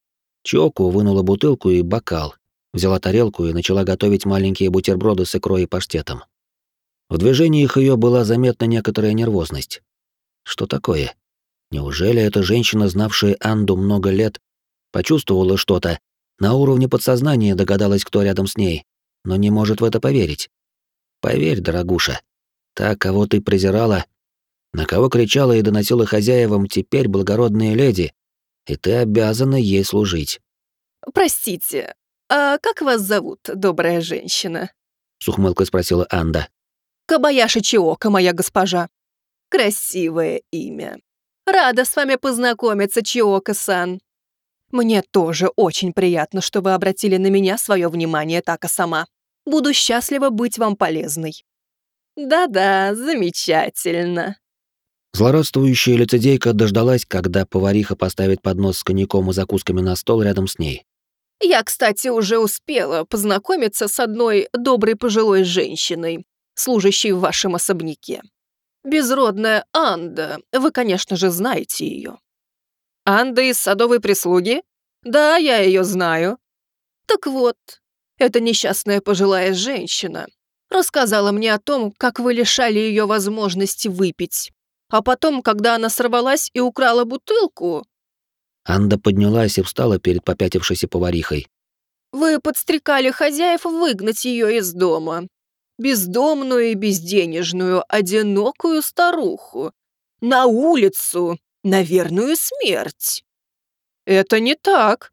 Чиоко вынула бутылку и бокал, взяла тарелку и начала готовить маленькие бутерброды с икрой и паштетом. В движениях ее была заметна некоторая нервозность. Что такое? Неужели эта женщина, знавшая Анду много лет, почувствовала что-то, на уровне подсознания догадалась, кто рядом с ней, но не может в это поверить? Поверь, дорогуша, та, кого ты презирала, на кого кричала и доносила хозяевам, теперь благородная леди, и ты обязана ей служить. «Простите, а как вас зовут, добрая женщина?» — с ухмылкой спросила Анда. «Кабаяши Чиока, моя госпожа». «Красивое имя. Рада с вами познакомиться, Чиока-сан. Мне тоже очень приятно, что вы обратили на меня свое внимание, Така-сама. Буду счастлива быть вам полезной». «Да-да, замечательно». Злорадствующая лицедейка дождалась, когда повариха поставит поднос с коньяком и закусками на стол рядом с ней. «Я, кстати, уже успела познакомиться с одной доброй пожилой женщиной, служащей в вашем особняке. Безродная Анда, вы, конечно же, знаете ее». «Анда из садовой прислуги? Да, я ее знаю». «Так вот, эта несчастная пожилая женщина рассказала мне о том, как вы лишали ее возможности выпить. А потом, когда она сорвалась и украла бутылку...» Анда поднялась и встала перед попятившейся поварихой. «Вы подстрекали хозяев выгнать ее из дома. Бездомную и безденежную, одинокую старуху. На улицу, на верную смерть». «Это не так».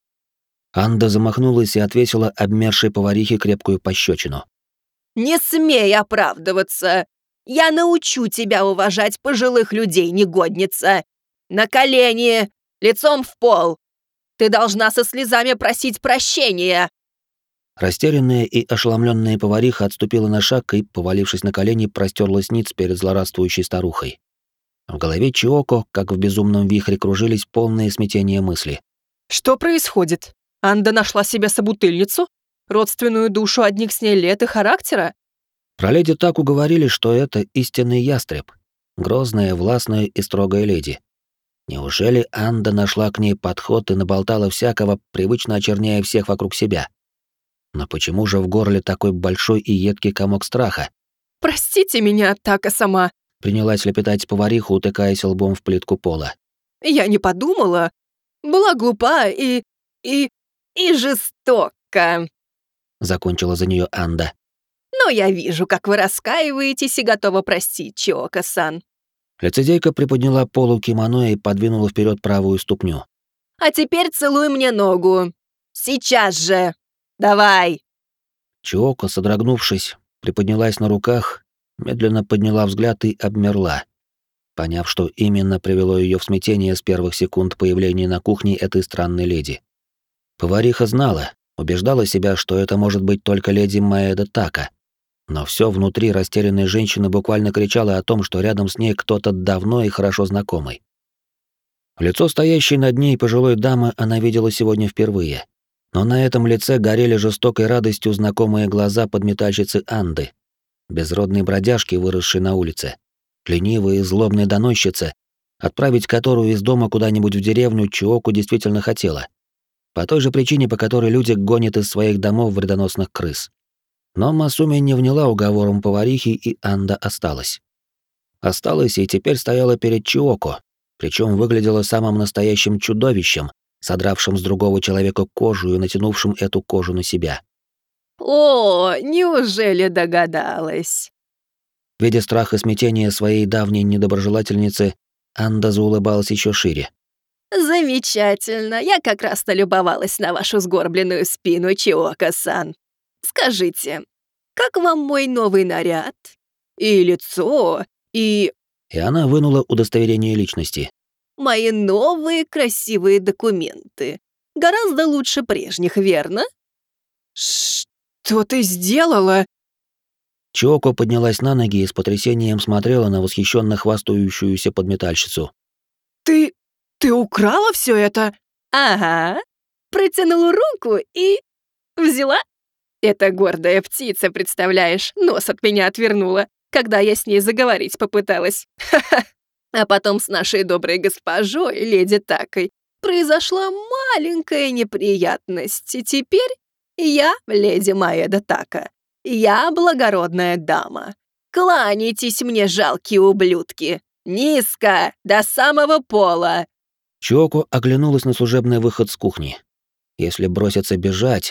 Анда замахнулась и отвесила обмершей поварихе крепкую пощечину. «Не смей оправдываться! Я научу тебя уважать пожилых людей, негодница! На колени, лицом в пол! Ты должна со слезами просить прощения!» Растерянная и ошеломленная повариха отступила на шаг и, повалившись на колени, простерлась ниц перед злорадствующей старухой. В голове Чиоко, как в безумном вихре, кружились полные смятения мысли. «Что происходит? Анда нашла себе собутыльницу? Родственную душу одних с ней лет и характера?» Про леди так уговорили, что это истинный ястреб, грозная, властная и строгая леди. Неужели Анда нашла к ней подход и наболтала всякого, привычно очерняя всех вокруг себя? Но почему же в горле такой большой и едкий комок страха? «Простите меня, Така-сама», — принялась лепетать повариха, утыкаясь лбом в плитку пола. «Я не подумала. Была глупа и... и... и жестока», — закончила за нее Анда. «Но я вижу, как вы раскаиваетесь и готова простить, Чиока-сан. Лицедейка приподняла полу кимоно и подвинула вперед правую ступню. А теперь целуй мне ногу. Сейчас же. Давай». Чиоко, содрогнувшись, приподнялась на руках, медленно подняла взгляд и обмерла, поняв, что именно привело ее в смятение с первых секунд появления на кухне этой странной леди. Повариха знала, убеждала себя, что это может быть только леди Маэда Така. Но все внутри растерянной женщины буквально кричало о том, что рядом с ней кто-то давно и хорошо знакомый. Лицо стоящей над ней пожилой дамы она видела сегодня впервые. Но на этом лице горели жестокой радостью знакомые глаза подметальщицы Анды, безродной бродяжки, выросшей на улице, ленивой и злобной доносчицы, отправить которую из дома куда-нибудь в деревню Чиоку действительно хотела. По той же причине, по которой люди гонят из своих домов вредоносных крыс. Но Масуми не вняла уговором поварихи, и Анда осталась. Осталась и теперь стояла перед Чиоко, причем выглядела самым настоящим чудовищем, содравшим с другого человека кожу и натянувшим эту кожу на себя. «О, неужели догадалась?» Видя страх и смятение своей давней недоброжелательницы, Анда заулыбалась еще шире. «Замечательно. Я как раз налюбовалась на вашу сгорбленную спину, Чиока-сан. Скажите, как вам мой новый наряд? И лицо, и... И она вынула удостоверение личности. мои новые красивые документы. Гораздо лучше прежних, верно?» «Что ты сделала?» Чиоко поднялась на ноги и с потрясением смотрела на восхищенно хвастающуюся подметальщицу. «Ты... ты украла все это?» «Ага. Протянула руку и... взяла. Эта гордая птица, представляешь, нос от меня отвернула, когда я с ней заговорить попыталась. Ха-ха. А потом с нашей доброй госпожой, леди Такой, произошла маленькая неприятность. И теперь я леди Маэда Така. Я благородная дама. Кланяйтесь мне, жалкие ублюдки. Низко, до самого пола!» Чиоко оглянулась на служебный выход с кухни. Если броситься бежать,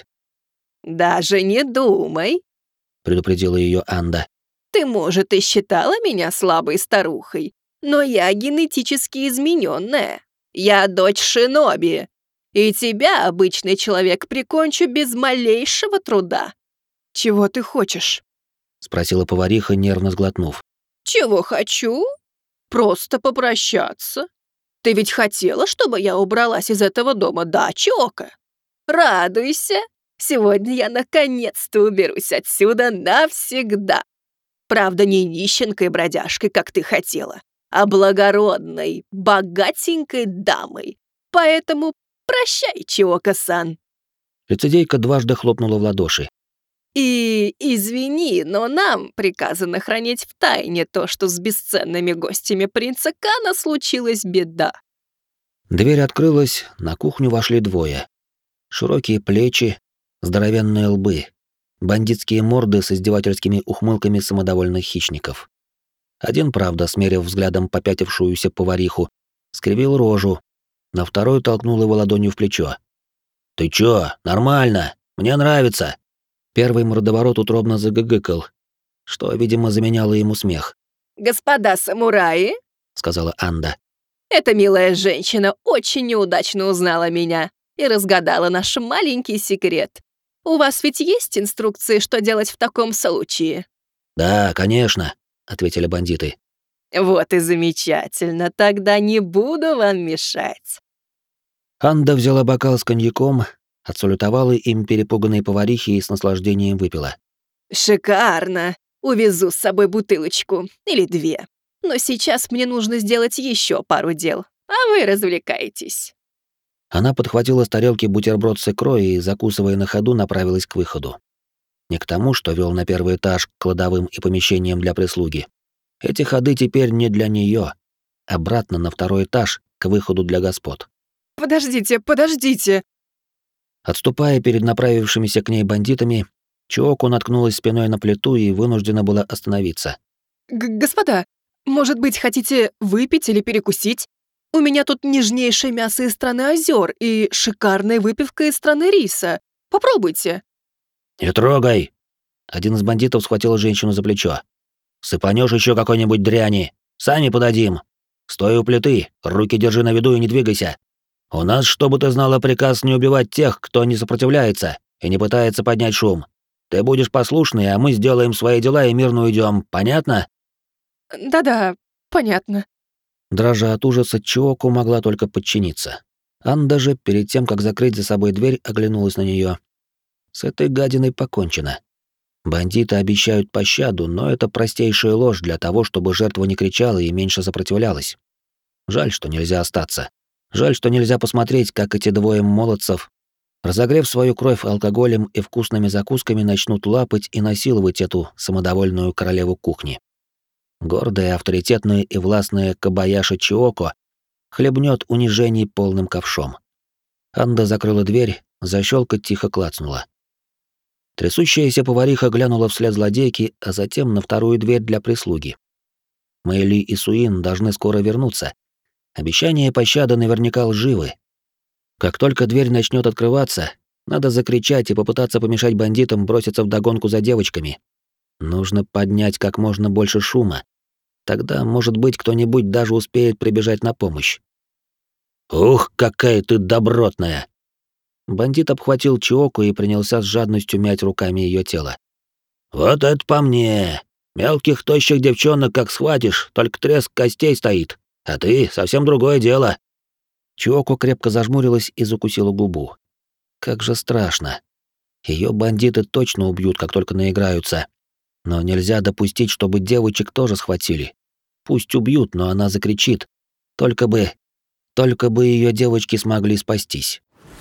«Даже не думай. предупредила ее Анда. Ты, может, и считала меня слабой старухой, но я генетически измененная. Я дочь шиноби. И тебя, обычный человек, прикончу без малейшего труда». Чего ты хочешь? Спросила повариха, нервно сглотнув. «Чего хочу? Просто попрощаться. Ты ведь хотела, чтобы я убралась из этого дома, да, Чока? Радуйся. Сегодня я наконец-то уберусь отсюда навсегда. Правда, не нищенкой-бродяжкой, как ты хотела, а благородной, богатенькой дамой. Поэтому прощай, Чиока-сан. Лицедейка дважды хлопнула в ладоши. И извини, но нам приказано хранить в тайне то, что с бесценными гостями принца Кана случилась беда. Дверь открылась, на кухню вошли двое. Широкие плечи, здоровенные лбы, бандитские морды с издевательскими ухмылками самодовольных хищников. Один, правда, смерив взглядом попятившуюся повариху, скривил рожу, на второй толкнул его ладонью в плечо. «Ты чё? Нормально! Мне нравится!» Первый мордоворот утробно загыгыкал, что, видимо, заменяло ему смех. «Господа самураи», — сказала Анда. «эта милая женщина очень неудачно узнала меня и разгадала наш маленький секрет. У вас ведь есть инструкции, что делать в таком случае?» «Да, конечно», — ответили бандиты. «Вот и замечательно, тогда не буду вам мешать». Анда взяла бокал с коньяком, отсалютовала им перепуганной поварихе и с наслаждением выпила. «Шикарно! Увезу с собой бутылочку или две. Но сейчас мне нужно сделать еще пару дел, а вы развлекаетесь». Она подхватила с тарелки бутерброд с икрой и, закусывая на ходу, направилась к выходу. Не к тому, что вел на первый этаж к кладовым и помещениям для прислуги. Эти ходы теперь не для нее. Обратно на второй этаж, к выходу для господ. Подождите, подождите. Отступая перед направившимися к ней бандитами, Чиоко наткнулась спиной на плиту и вынуждена была остановиться. Г Господа, может быть, хотите выпить или перекусить? У меня тут нежнейшее мясо из страны озер и шикарная выпивка из страны риса. Попробуйте. «Не трогай!» Один из бандитов схватил женщину за плечо. «Сыпанешь еще какой-нибудь дряни, сами подадим. Стой у плиты, руки держи на виду и не двигайся. У нас, чтобы ты знала, приказ не убивать тех, кто не сопротивляется и не пытается поднять шум. Ты будешь послушный, а мы сделаем свои дела и мирно уйдем. Понятно?» Да-да, понятно. Дрожа от ужаса, Чиоко могла только подчиниться. Анда же, перед тем, как закрыть за собой дверь, оглянулась на нее. С этой гадиной покончено. Бандиты обещают пощаду, но это простейшая ложь для того, чтобы жертва не кричала и меньше сопротивлялась. Жаль, что нельзя остаться. Жаль, что нельзя посмотреть, как эти двое молодцев, разогрев свою кровь алкоголем и вкусными закусками, начнут лапать и насиловать эту самодовольную королеву кухни. Гордая, авторитетная и властная Кобаяши Чиоко хлебнет унижений полным ковшом. Анда закрыла дверь, защелка тихо клацнула. Трясущаяся повариха глянула вслед злодейки, а затем на вторую дверь для прислуги. Мэйли и Суин должны скоро вернуться. Обещания пощады наверняка лживы. Как только дверь начнет открываться, надо закричать и попытаться помешать бандитам броситься вдогонку за девочками. Нужно поднять как можно больше шума. Тогда, может быть, кто-нибудь даже успеет прибежать на помощь. «Ух, какая ты добротная!» Бандит обхватил Чиоко и принялся с жадностью мять руками ее тело. «Вот это по мне! Мелких тощих девчонок как схватишь, только треск костей стоит. А ты — совсем другое дело». Чиоко крепко зажмурилась и закусила губу. Как же страшно. Ее бандиты точно убьют, как только наиграются. Но нельзя допустить, чтобы девочек тоже схватили. Пусть убьют, но она закричит. Только бы... Только бы ее девочки смогли спастись.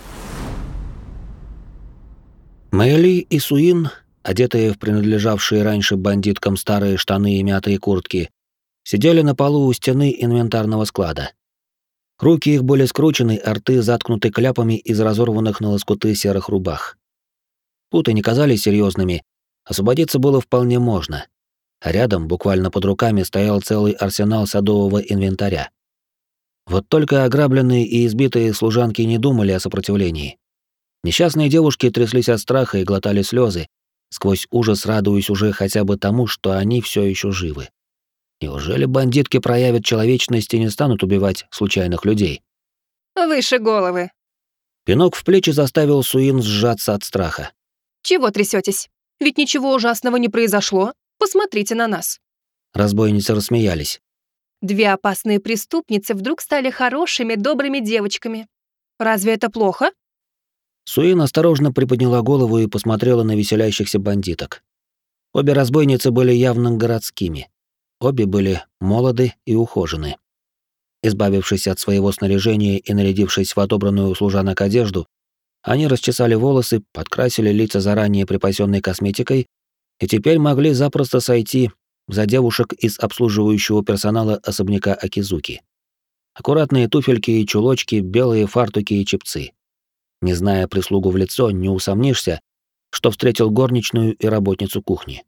Мэйли и Суин, одетые в принадлежавшие раньше бандиткам старые штаны и мятые куртки, сидели на полу у стены инвентарного склада. Руки их были скручены, а рты заткнуты кляпами из разорванных на лоскуты серых рубах. Путы не казались серьезными, освободиться было вполне можно. а рядом, буквально под руками, стоял целый арсенал садового инвентаря. Вот только ограбленные и избитые служанки не думали о сопротивлении. Несчастные девушки тряслись от страха и глотали слезы, сквозь ужас радуясь уже хотя бы тому, что они все еще живы. Неужели бандитки проявят человечность и не станут убивать случайных людей? Выше головы. Пинок в плечи заставил Суин сжаться от страха. Чего трясетесь? Ведь ничего ужасного не произошло. Посмотрите на нас. Разбойницы рассмеялись. Две опасные преступницы вдруг стали хорошими, добрыми девочками. Разве это плохо? Суин осторожно приподняла голову и посмотрела на веселящихся бандиток. Обе разбойницы были явно городскими. Обе были молоды и ухожены. Избавившись от своего снаряжения и нарядившись в отобранную у служанок одежду, они расчесали волосы, подкрасили лица заранее припасенной косметикой и теперь могли запросто сойти за девушек из обслуживающего персонала особняка Акизуки. Аккуратные туфельки и чулочки, белые фартуки и чепцы. Не зная прислугу в лицо, не усомнишься, что встретил горничную и работницу кухни.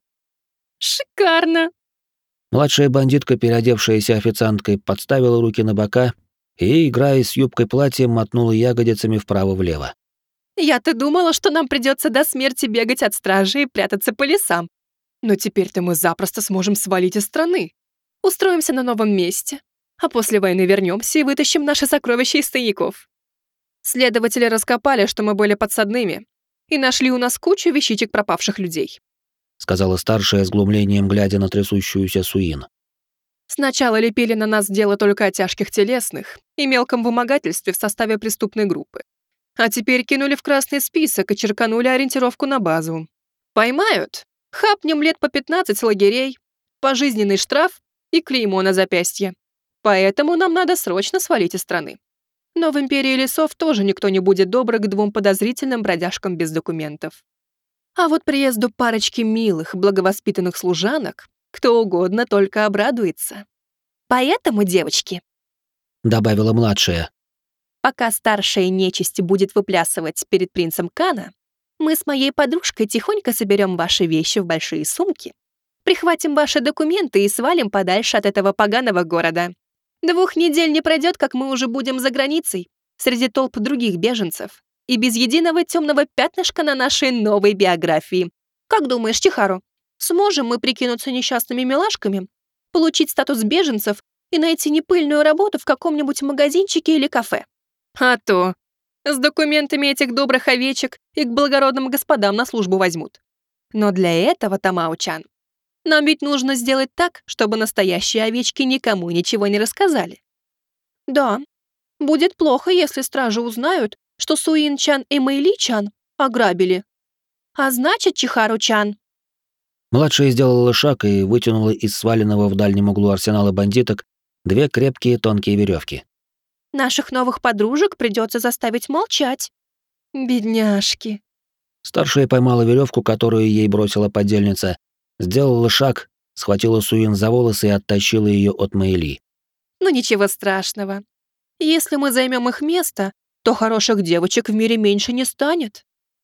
Шикарно! Младшая бандитка, переодевшаяся официанткой, подставила руки на бока и, играя с юбкой платья, мотнула ягодицами вправо-влево. Я-то думала, что нам придется до смерти бегать от стражи и прятаться по лесам. Но теперь-то мы запросто сможем свалить из страны. Устроимся на новом месте, а после войны вернемся и вытащим наши сокровища из тайников. Следователи раскопали, что мы были подсадными, и нашли у нас кучу вещичек пропавших людей. Сказала старшая с глумлением, глядя на трясущуюся Суин. Сначала лепили на нас дело только о тяжких телесных и мелком вымогательстве в составе преступной группы. А теперь кинули в красный список и черканули ориентировку на базу. Поймают, хапнем лет по пятнадцать лагерей, пожизненный штраф и клеймо на запястье. Поэтому нам надо срочно свалить из страны. Но в Империи лесов тоже никто не будет добр к двум подозрительным бродяжкам без документов. А вот приезду парочки милых, благовоспитанных служанок кто угодно только обрадуется. Поэтому, девочки, Добавила младшая. пока старшая нечисть будет выплясывать перед принцем Кана, мы с моей подружкой тихонько соберем ваши вещи в большие сумки, прихватим ваши документы и свалим подальше от этого поганого города. Двух недель не пройдет, как мы уже будем за границей, среди толп других беженцев, и без единого темного пятнышка на нашей новой биографии. Как думаешь, Чихару, сможем мы прикинуться несчастными милашками, получить статус беженцев и найти непыльную работу в каком-нибудь магазинчике или кафе? А то. С документами этих добрых овечек и к благородным господам на службу возьмут. Но для этого, Тамао-чан, нам ведь нужно сделать так, чтобы настоящие овечки никому ничего не рассказали. Да, будет плохо, если стражи узнают, что Суин-чан и Мэйли-чан ограбили. А значит, Чихару-чан. Младшая сделала шаг и вытянула из сваленного в дальнем углу арсенала бандиток две крепкие тонкие веревки. Наших новых подружек придется заставить молчать. Бедняжки. Старшая поймала веревку, которую ей бросила подельница, сделала шаг, схватила Суин за волосы и оттащила ее от Мэйли. Ну ничего страшного. Если мы займем их место, то хороших девочек в мире меньше не станет.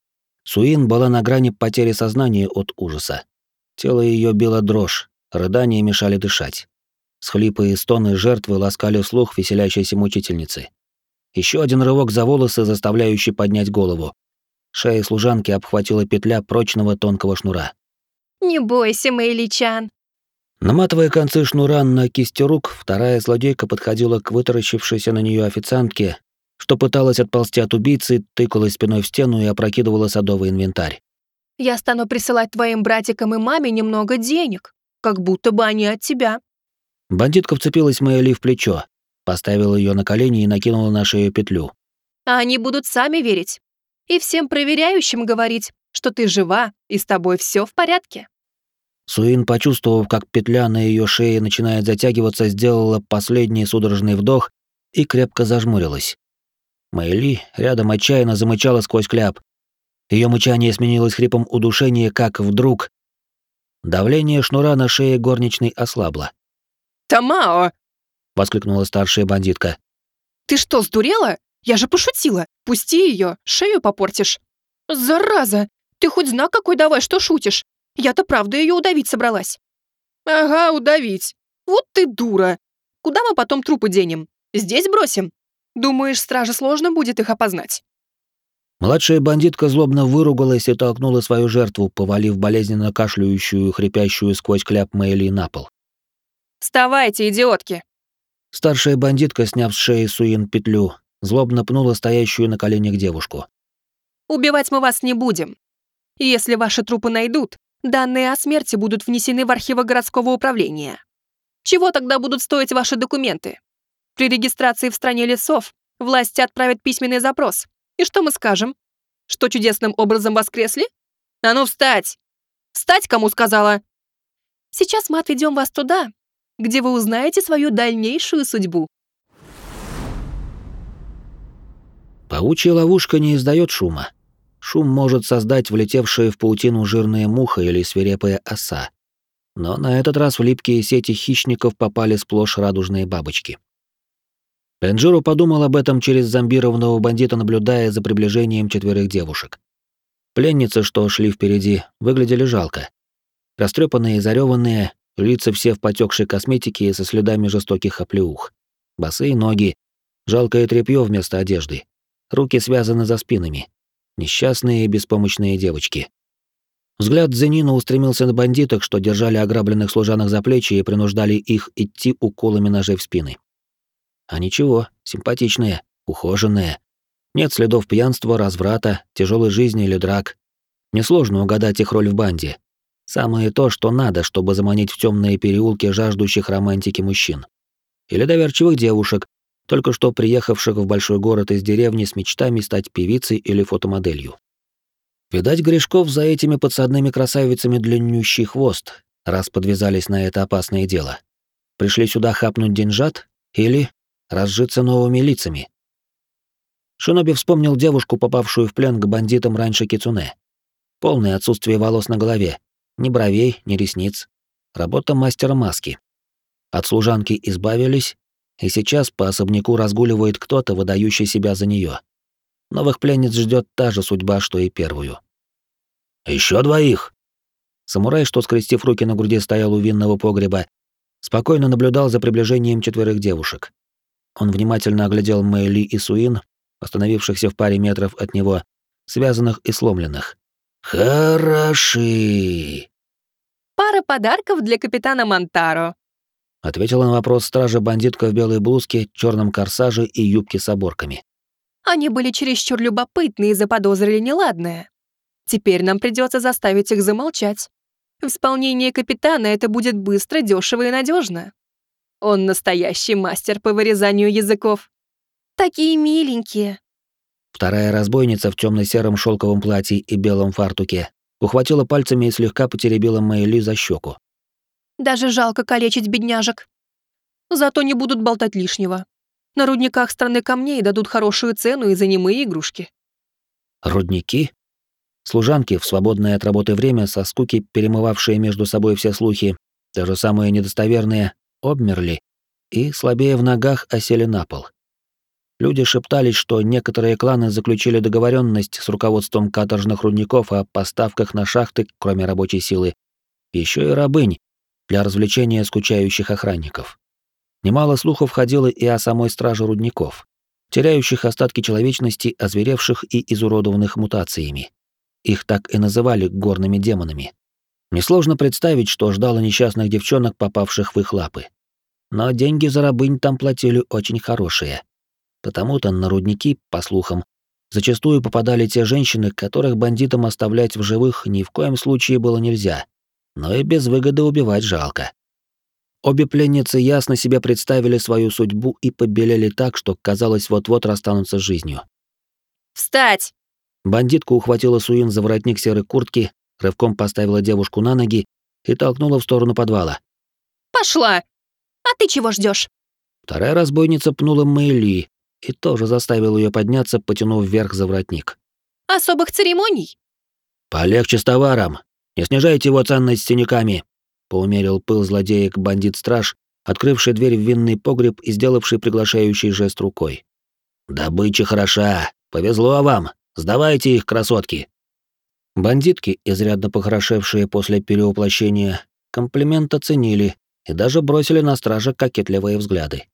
Суин была на грани потери сознания от ужаса. Тело ее било дрожь, рыдания мешали дышать. Схлипы и стоны жертвы ласкали слух веселящейся мучительницы. Еще один рывок за волосы, заставляющий поднять голову. Шея служанки обхватила петля прочного тонкого шнура. Не бойся, Мэйли-чан. Наматывая концы шнура на кисти рук, вторая злодейка подходила к вытаращившейся на нее официантке, что пыталась отползти от убийцы, тыкалась спиной в стену и опрокидывала садовый инвентарь. Я стану присылать твоим братикам и маме немного денег, как будто бы они от тебя. Бандитка вцепилась Мэйли в плечо, поставила ее на колени и накинула на шею петлю. А они будут сами верить. И всем проверяющим говорить, что ты жива и с тобой все в порядке. Суин, почувствовав, как петля на ее шее начинает затягиваться, сделала последний судорожный вдох и крепко зажмурилась. Мэйли рядом отчаянно замычала сквозь кляп. Ее мычание сменилось хрипом удушения, как вдруг давление шнура на шее горничной ослабло. «Тамао!» — воскликнула старшая бандитка. «Ты что, сдурела? Я же пошутила. Пусти ее, шею попортишь». «Зараза! Ты хоть знак какой давай, что шутишь? Я-то правда ее удавить собралась». Ага, удавить. Вот ты дура. Куда мы потом трупы денем? Здесь бросим? Думаешь, страже сложно будет их опознать? Младшая бандитка злобно выругалась и толкнула свою жертву, повалив болезненно кашляющую, хрипящую сквозь кляп Мэйли на пол. Вставайте, идиотки. Старшая бандитка, сняв с шеи Суин петлю, злобно пнула стоящую на коленях девушку. Убивать мы вас не будем. И если ваши трупы найдут, данные о смерти будут внесены в архивы городского управления. Чего тогда будут стоить ваши документы? При регистрации в стране лесов власти отправят письменный запрос. И что мы скажем? Что чудесным образом воскресли? А ну встать! Встать, кому сказала! Сейчас мы отведем вас туда, где вы узнаете свою дальнейшую судьбу. Паучья ловушка не издает шума. Шум может создать влетевшая в паутину жирная муха или свирепая оса. Но на этот раз в липкие сети хищников попали сплошь радужные бабочки. Пенджиро подумал об этом через зомбированного бандита, наблюдая за приближением четверых девушек. Пленницы, что шли впереди, выглядели жалко. Растрепанные и зареванные, лица все в потекшей косметике и со следами жестоких оплеух. Босые ноги, жалкое тряпье вместо одежды, руки связаны за спинами. Несчастные и беспомощные девочки. Взгляд Зенина устремился на бандиток, что держали ограбленных служанок за плечи и принуждали их идти уколами ножей в спины. А ничего, симпатичные, ухоженные. Нет следов пьянства, разврата, тяжелой жизни или драк. Несложно угадать их роль в банде. Самое то, что надо, чтобы заманить в темные переулки жаждущих романтики мужчин. Или доверчивых девушек, только что приехавших в большой город из деревни с мечтами стать певицей или фотомоделью. Видать, грешков за этими подсадными красавицами длиннющий хвост, раз подвязались на это опасное дело. Пришли сюда хапнуть деньжат или разжиться новыми лицами. Шиноби вспомнил девушку, попавшую в плен к бандитам раньше Кицуне. Полное отсутствие волос на голове, ни бровей, ни ресниц. Работа мастера маски. От служанки избавились, и сейчас по особняку разгуливает кто-то, выдающий себя за нее. Новых пленниц ждет та же судьба, что и первую. Еще двоих. Самурай, что, скрестив руки на груди, стоял у винного погреба, спокойно наблюдал за приближением четверых девушек. Он внимательно оглядел Мэйли и Суин, остановившихся в паре метров от него, связанных и сломленных. «Хороши!» Пара подарков для капитана Монтаро. Ответила на вопрос стража бандитка в белой блузке, черном корсаже и юбке с оборками. Они были чересчур любопытны и заподозрили неладное. Теперь нам придется заставить их замолчать. В исполнении капитана это будет быстро, дешево и надежно. Он настоящий мастер по вырезанию языков. Такие миленькие. Вторая разбойница в темно-сером шелковом платье и белом фартуке ухватила пальцами и слегка потеребила Мэйли за щеку. Даже жалко калечить бедняжек. Зато не будут болтать лишнего. На рудниках страны камней дадут хорошую цену и за немые игрушки. Рудники? Служанки, в свободное от работы время, со скуки перемывавшие между собой все слухи, даже самые недостоверные, обмерли и, слабее в ногах, осели на пол. Люди шептались, что некоторые кланы заключили договоренность с руководством каторжных рудников о поставках на шахты, кроме рабочей силы, еще и рабынь для развлечения скучающих охранников. Немало слухов ходило и о самой страже рудников, теряющих остатки человечности, озверевших и изуродованных мутациями. Их так и называли горными демонами. Несложно представить, что ждало несчастных девчонок, попавших в их лапы. Но деньги за рабынь там платили очень хорошие. Потому-то на рудники, по слухам, зачастую попадали те женщины, которых бандитам оставлять в живых ни в коем случае было нельзя, но и без выгоды убивать жалко. Обе пленницы ясно себе представили свою судьбу и побелели так, что, казалось, вот-вот расстанутся с жизнью. «Встать!» Бандитка ухватила Суин за воротник серой куртки, рывком поставила девушку на ноги и толкнула в сторону подвала. «Пошла! А ты чего ждешь? Вторая разбойница пнула Мэйли и тоже заставила ее подняться, потянув вверх за воротник. Особых церемоний?» «Полегче с товаром! Не снижайте его ценность синяками!» — поумерил пыл злодеек бандит-страж, открывший дверь в винный погреб и сделавший приглашающий жест рукой. «Добыча хороша! Повезло вам! Сдавайте их, красотки!» Бандитки, изрядно похорошевшие после перевоплощения, комплимент оценили и даже бросили на страже кокетливые взгляды.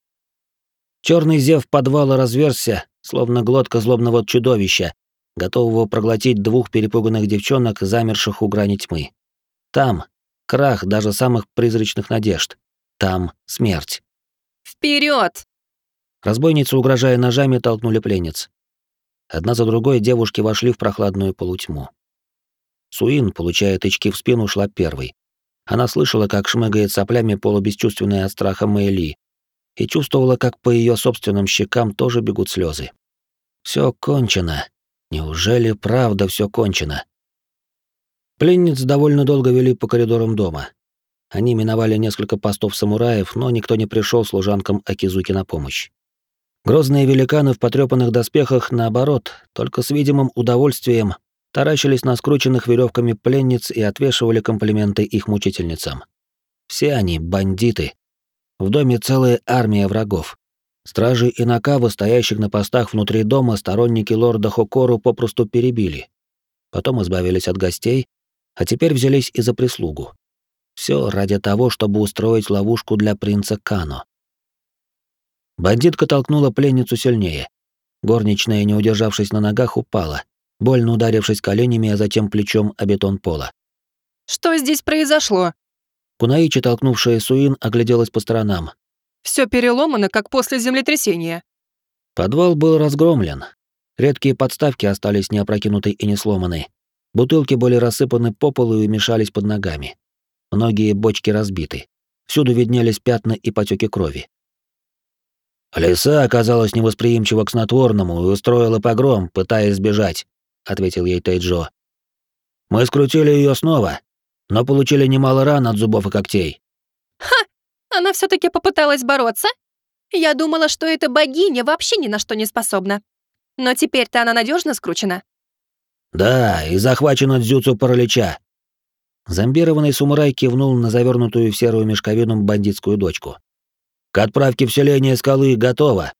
Черный зев подвала разверзся, словно глотка злобного чудовища, готового проглотить двух перепуганных девчонок, замерших у грани тьмы. Там крах даже самых призрачных надежд. Там смерть. Вперед! Разбойницы, угрожая ножами, толкнули пленниц. Одна за другой девушки вошли в прохладную полутьму. Суин, получая тычки в спину, шла первой. Она слышала, как шмыгает соплями полубесчувственная от страха Мэйли, и чувствовала, как по ее собственным щекам тоже бегут слезы. Все кончено. Неужели правда все кончено? Пленниц довольно долго вели по коридорам дома. Они миновали несколько постов самураев, но никто не пришел служанкам Акизуки на помощь. Грозные великаны в потрёпанных доспехах, наоборот, только с видимым удовольствием таращились на скрученных веревками пленниц и отвешивали комплименты их мучительницам. Все они бандиты. В доме целая армия врагов. Стражи и накавы, стоящих на постах внутри дома, сторонники лорда Хокору попросту перебили. Потом избавились от гостей, а теперь взялись и за прислугу. Все ради того, чтобы устроить ловушку для принца Кано. Бандитка толкнула пленницу сильнее. Горничная, не удержавшись на ногах, упала, больно ударившись коленями, а затем плечом о бетон пола. Что здесь произошло? Кунаичи, толкнувшая Суин, огляделась по сторонам. Все переломано, как после землетрясения. Подвал был разгромлен. Редкие подставки остались не опрокинуты и не сломаны. Бутылки были рассыпаны по полу и мешались под ногами. Многие бочки разбиты. Всюду виднелись пятна и потеки крови. «Лиса оказалась невосприимчива к снотворному и устроила погром, пытаясь сбежать», — ответил ей Тайджо. «Мы скрутили ее снова, но получили немало ран от зубов и когтей». Ха! Она все-таки попыталась бороться? Я думала, что эта богиня вообще ни на что не способна. Но теперь-то она надежно скручена. «Да, и захвачена дзюцу паралича». Зомбированный самурай кивнул на завернутую в серую мешковину бандитскую дочку. «К отправке в селение скалы готово».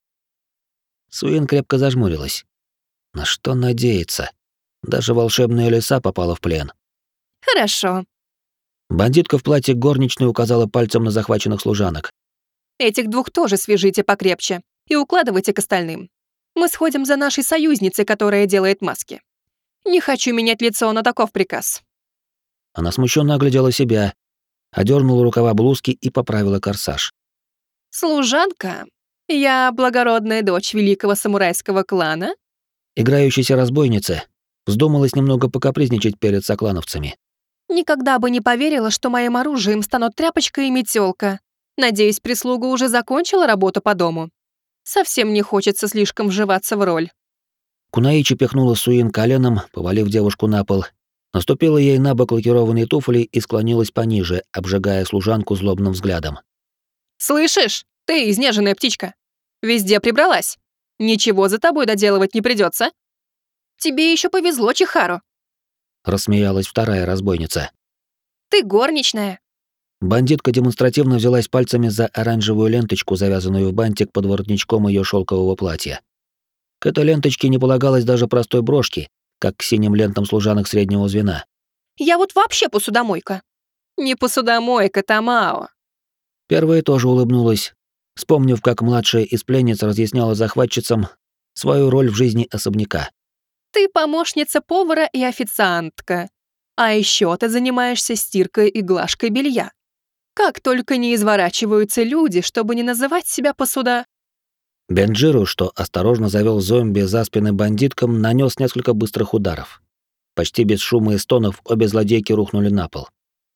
Суин крепко зажмурилась. На что надеяться? Даже волшебная лиса попала в плен. Хорошо. Бандитка в платье горничной указала пальцем на захваченных служанок. Этих двух тоже свяжите покрепче и укладывайте к остальным. Мы сходим за нашей союзницей, которая делает маски. Не хочу менять лицо, но таков приказ. Она смущенно оглядела себя, одернула рукава блузки и поправила корсаж. Служанка, я благородная дочь великого самурайского клана. Играющейся разбойнице вздумалось немного покапризничать перед соклановцами. Никогда бы не поверила, что моим оружием станут тряпочка и метелка. Надеюсь, прислуга уже закончила работу по дому. Совсем не хочется слишком вживаться в роль. Кунаичи пихнула Суин коленом, повалив девушку на пол, наступила ей на бок лакированные туфли и склонилась пониже, обжигая служанку злобным взглядом. «Слышишь, ты изнеженная птичка? Везде прибралась. Ничего за тобой доделывать не придется. Тебе еще повезло, Чихару. Рассмеялась вторая разбойница. Ты горничная. Бандитка демонстративно взялась пальцами за оранжевую ленточку, завязанную в бантик под воротничком ее шелкового платья. К этой ленточке не полагалось даже простой брошки, как к синим лентам служанок среднего звена. Я вот вообще посудомойка. Не посудомойка, Тамао. Первая тоже улыбнулась, вспомнив, как младшая из пленниц разъясняла захватчицам свою роль в жизни особняка. Ты помощница повара и официантка. А еще ты занимаешься стиркой и глажкой белья. Как только не изворачиваются люди, чтобы не называть себя посуда. Бенджиру, что осторожно завел зомби за спины бандиткам, нанес несколько быстрых ударов. Почти без шума и стонов обе злодейки рухнули на пол.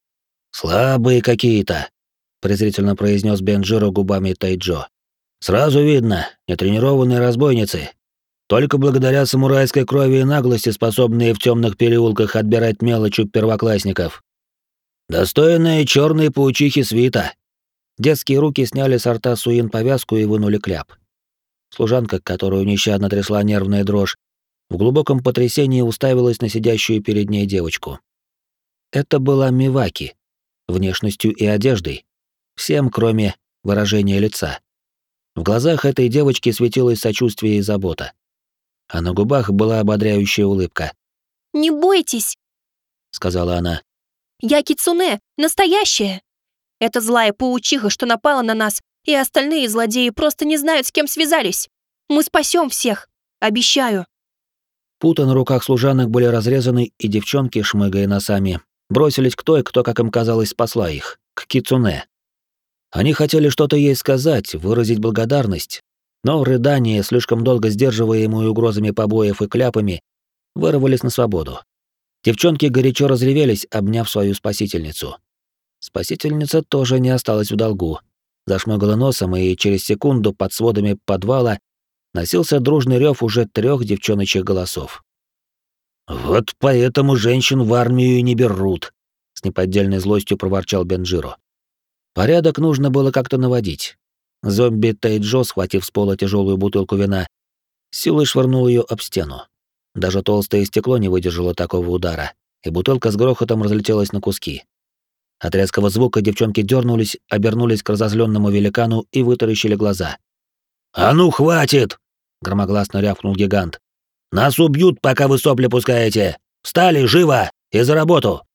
«Слабые какие-то», — презрительно произнес Бенджиру губами Тайджо. «Сразу видно, нетренированные разбойницы. Только благодаря самурайской крови и наглости, способные в темных переулках отбирать мелочь у первоклассников. Достойные черные паучихи свита». Детские руки сняли с рта Суин повязку и вынули кляп. Служанка, которую нещадно трясла нервная дрожь, в глубоком потрясении уставилась на сидящую перед ней девочку. Это была Миваки, внешностью и одеждой, всем, кроме выражения лица. В глазах этой девочки светилось сочувствие и забота, а на губах была ободряющая улыбка. «Не бойтесь», — сказала она. Я Кицуне, настоящая. Это злая паучиха, что напала на нас, и остальные злодеи просто не знают, с кем связались. Мы спасем всех. Обещаю». Путы на руках служанок были разрезаны, и девчонки, шмыгая носами, бросились к той, кто, как им казалось, спасла их, к Кицуне. Они хотели что-то ей сказать, выразить благодарность, но рыдания, слишком долго сдерживаемые угрозами побоев и кляпами, вырвались на свободу. Девчонки горячо разревелись, обняв свою спасительницу. Спасительница тоже не осталась в долгу. Зашмыгала носом, и через секунду под сводами подвала носился дружный рев уже трех девчоночьих голосов. «Вот поэтому женщин в армию и не берут», — с неподдельной злостью проворчал Бенджиро. Порядок нужно было как-то наводить. Зомби Тайджо, схватив с пола тяжелую бутылку вина, силой швырнул ее об стену. Даже толстое стекло не выдержало такого удара, и бутылка с грохотом разлетелась на куски. От резкого звука девчонки дернулись, обернулись к разозленному великану и вытаращили глаза. «А ну, хватит!» — громогласно рявкнул гигант. «Нас убьют, пока вы сопли пускаете! Встали, живо! И за работу!»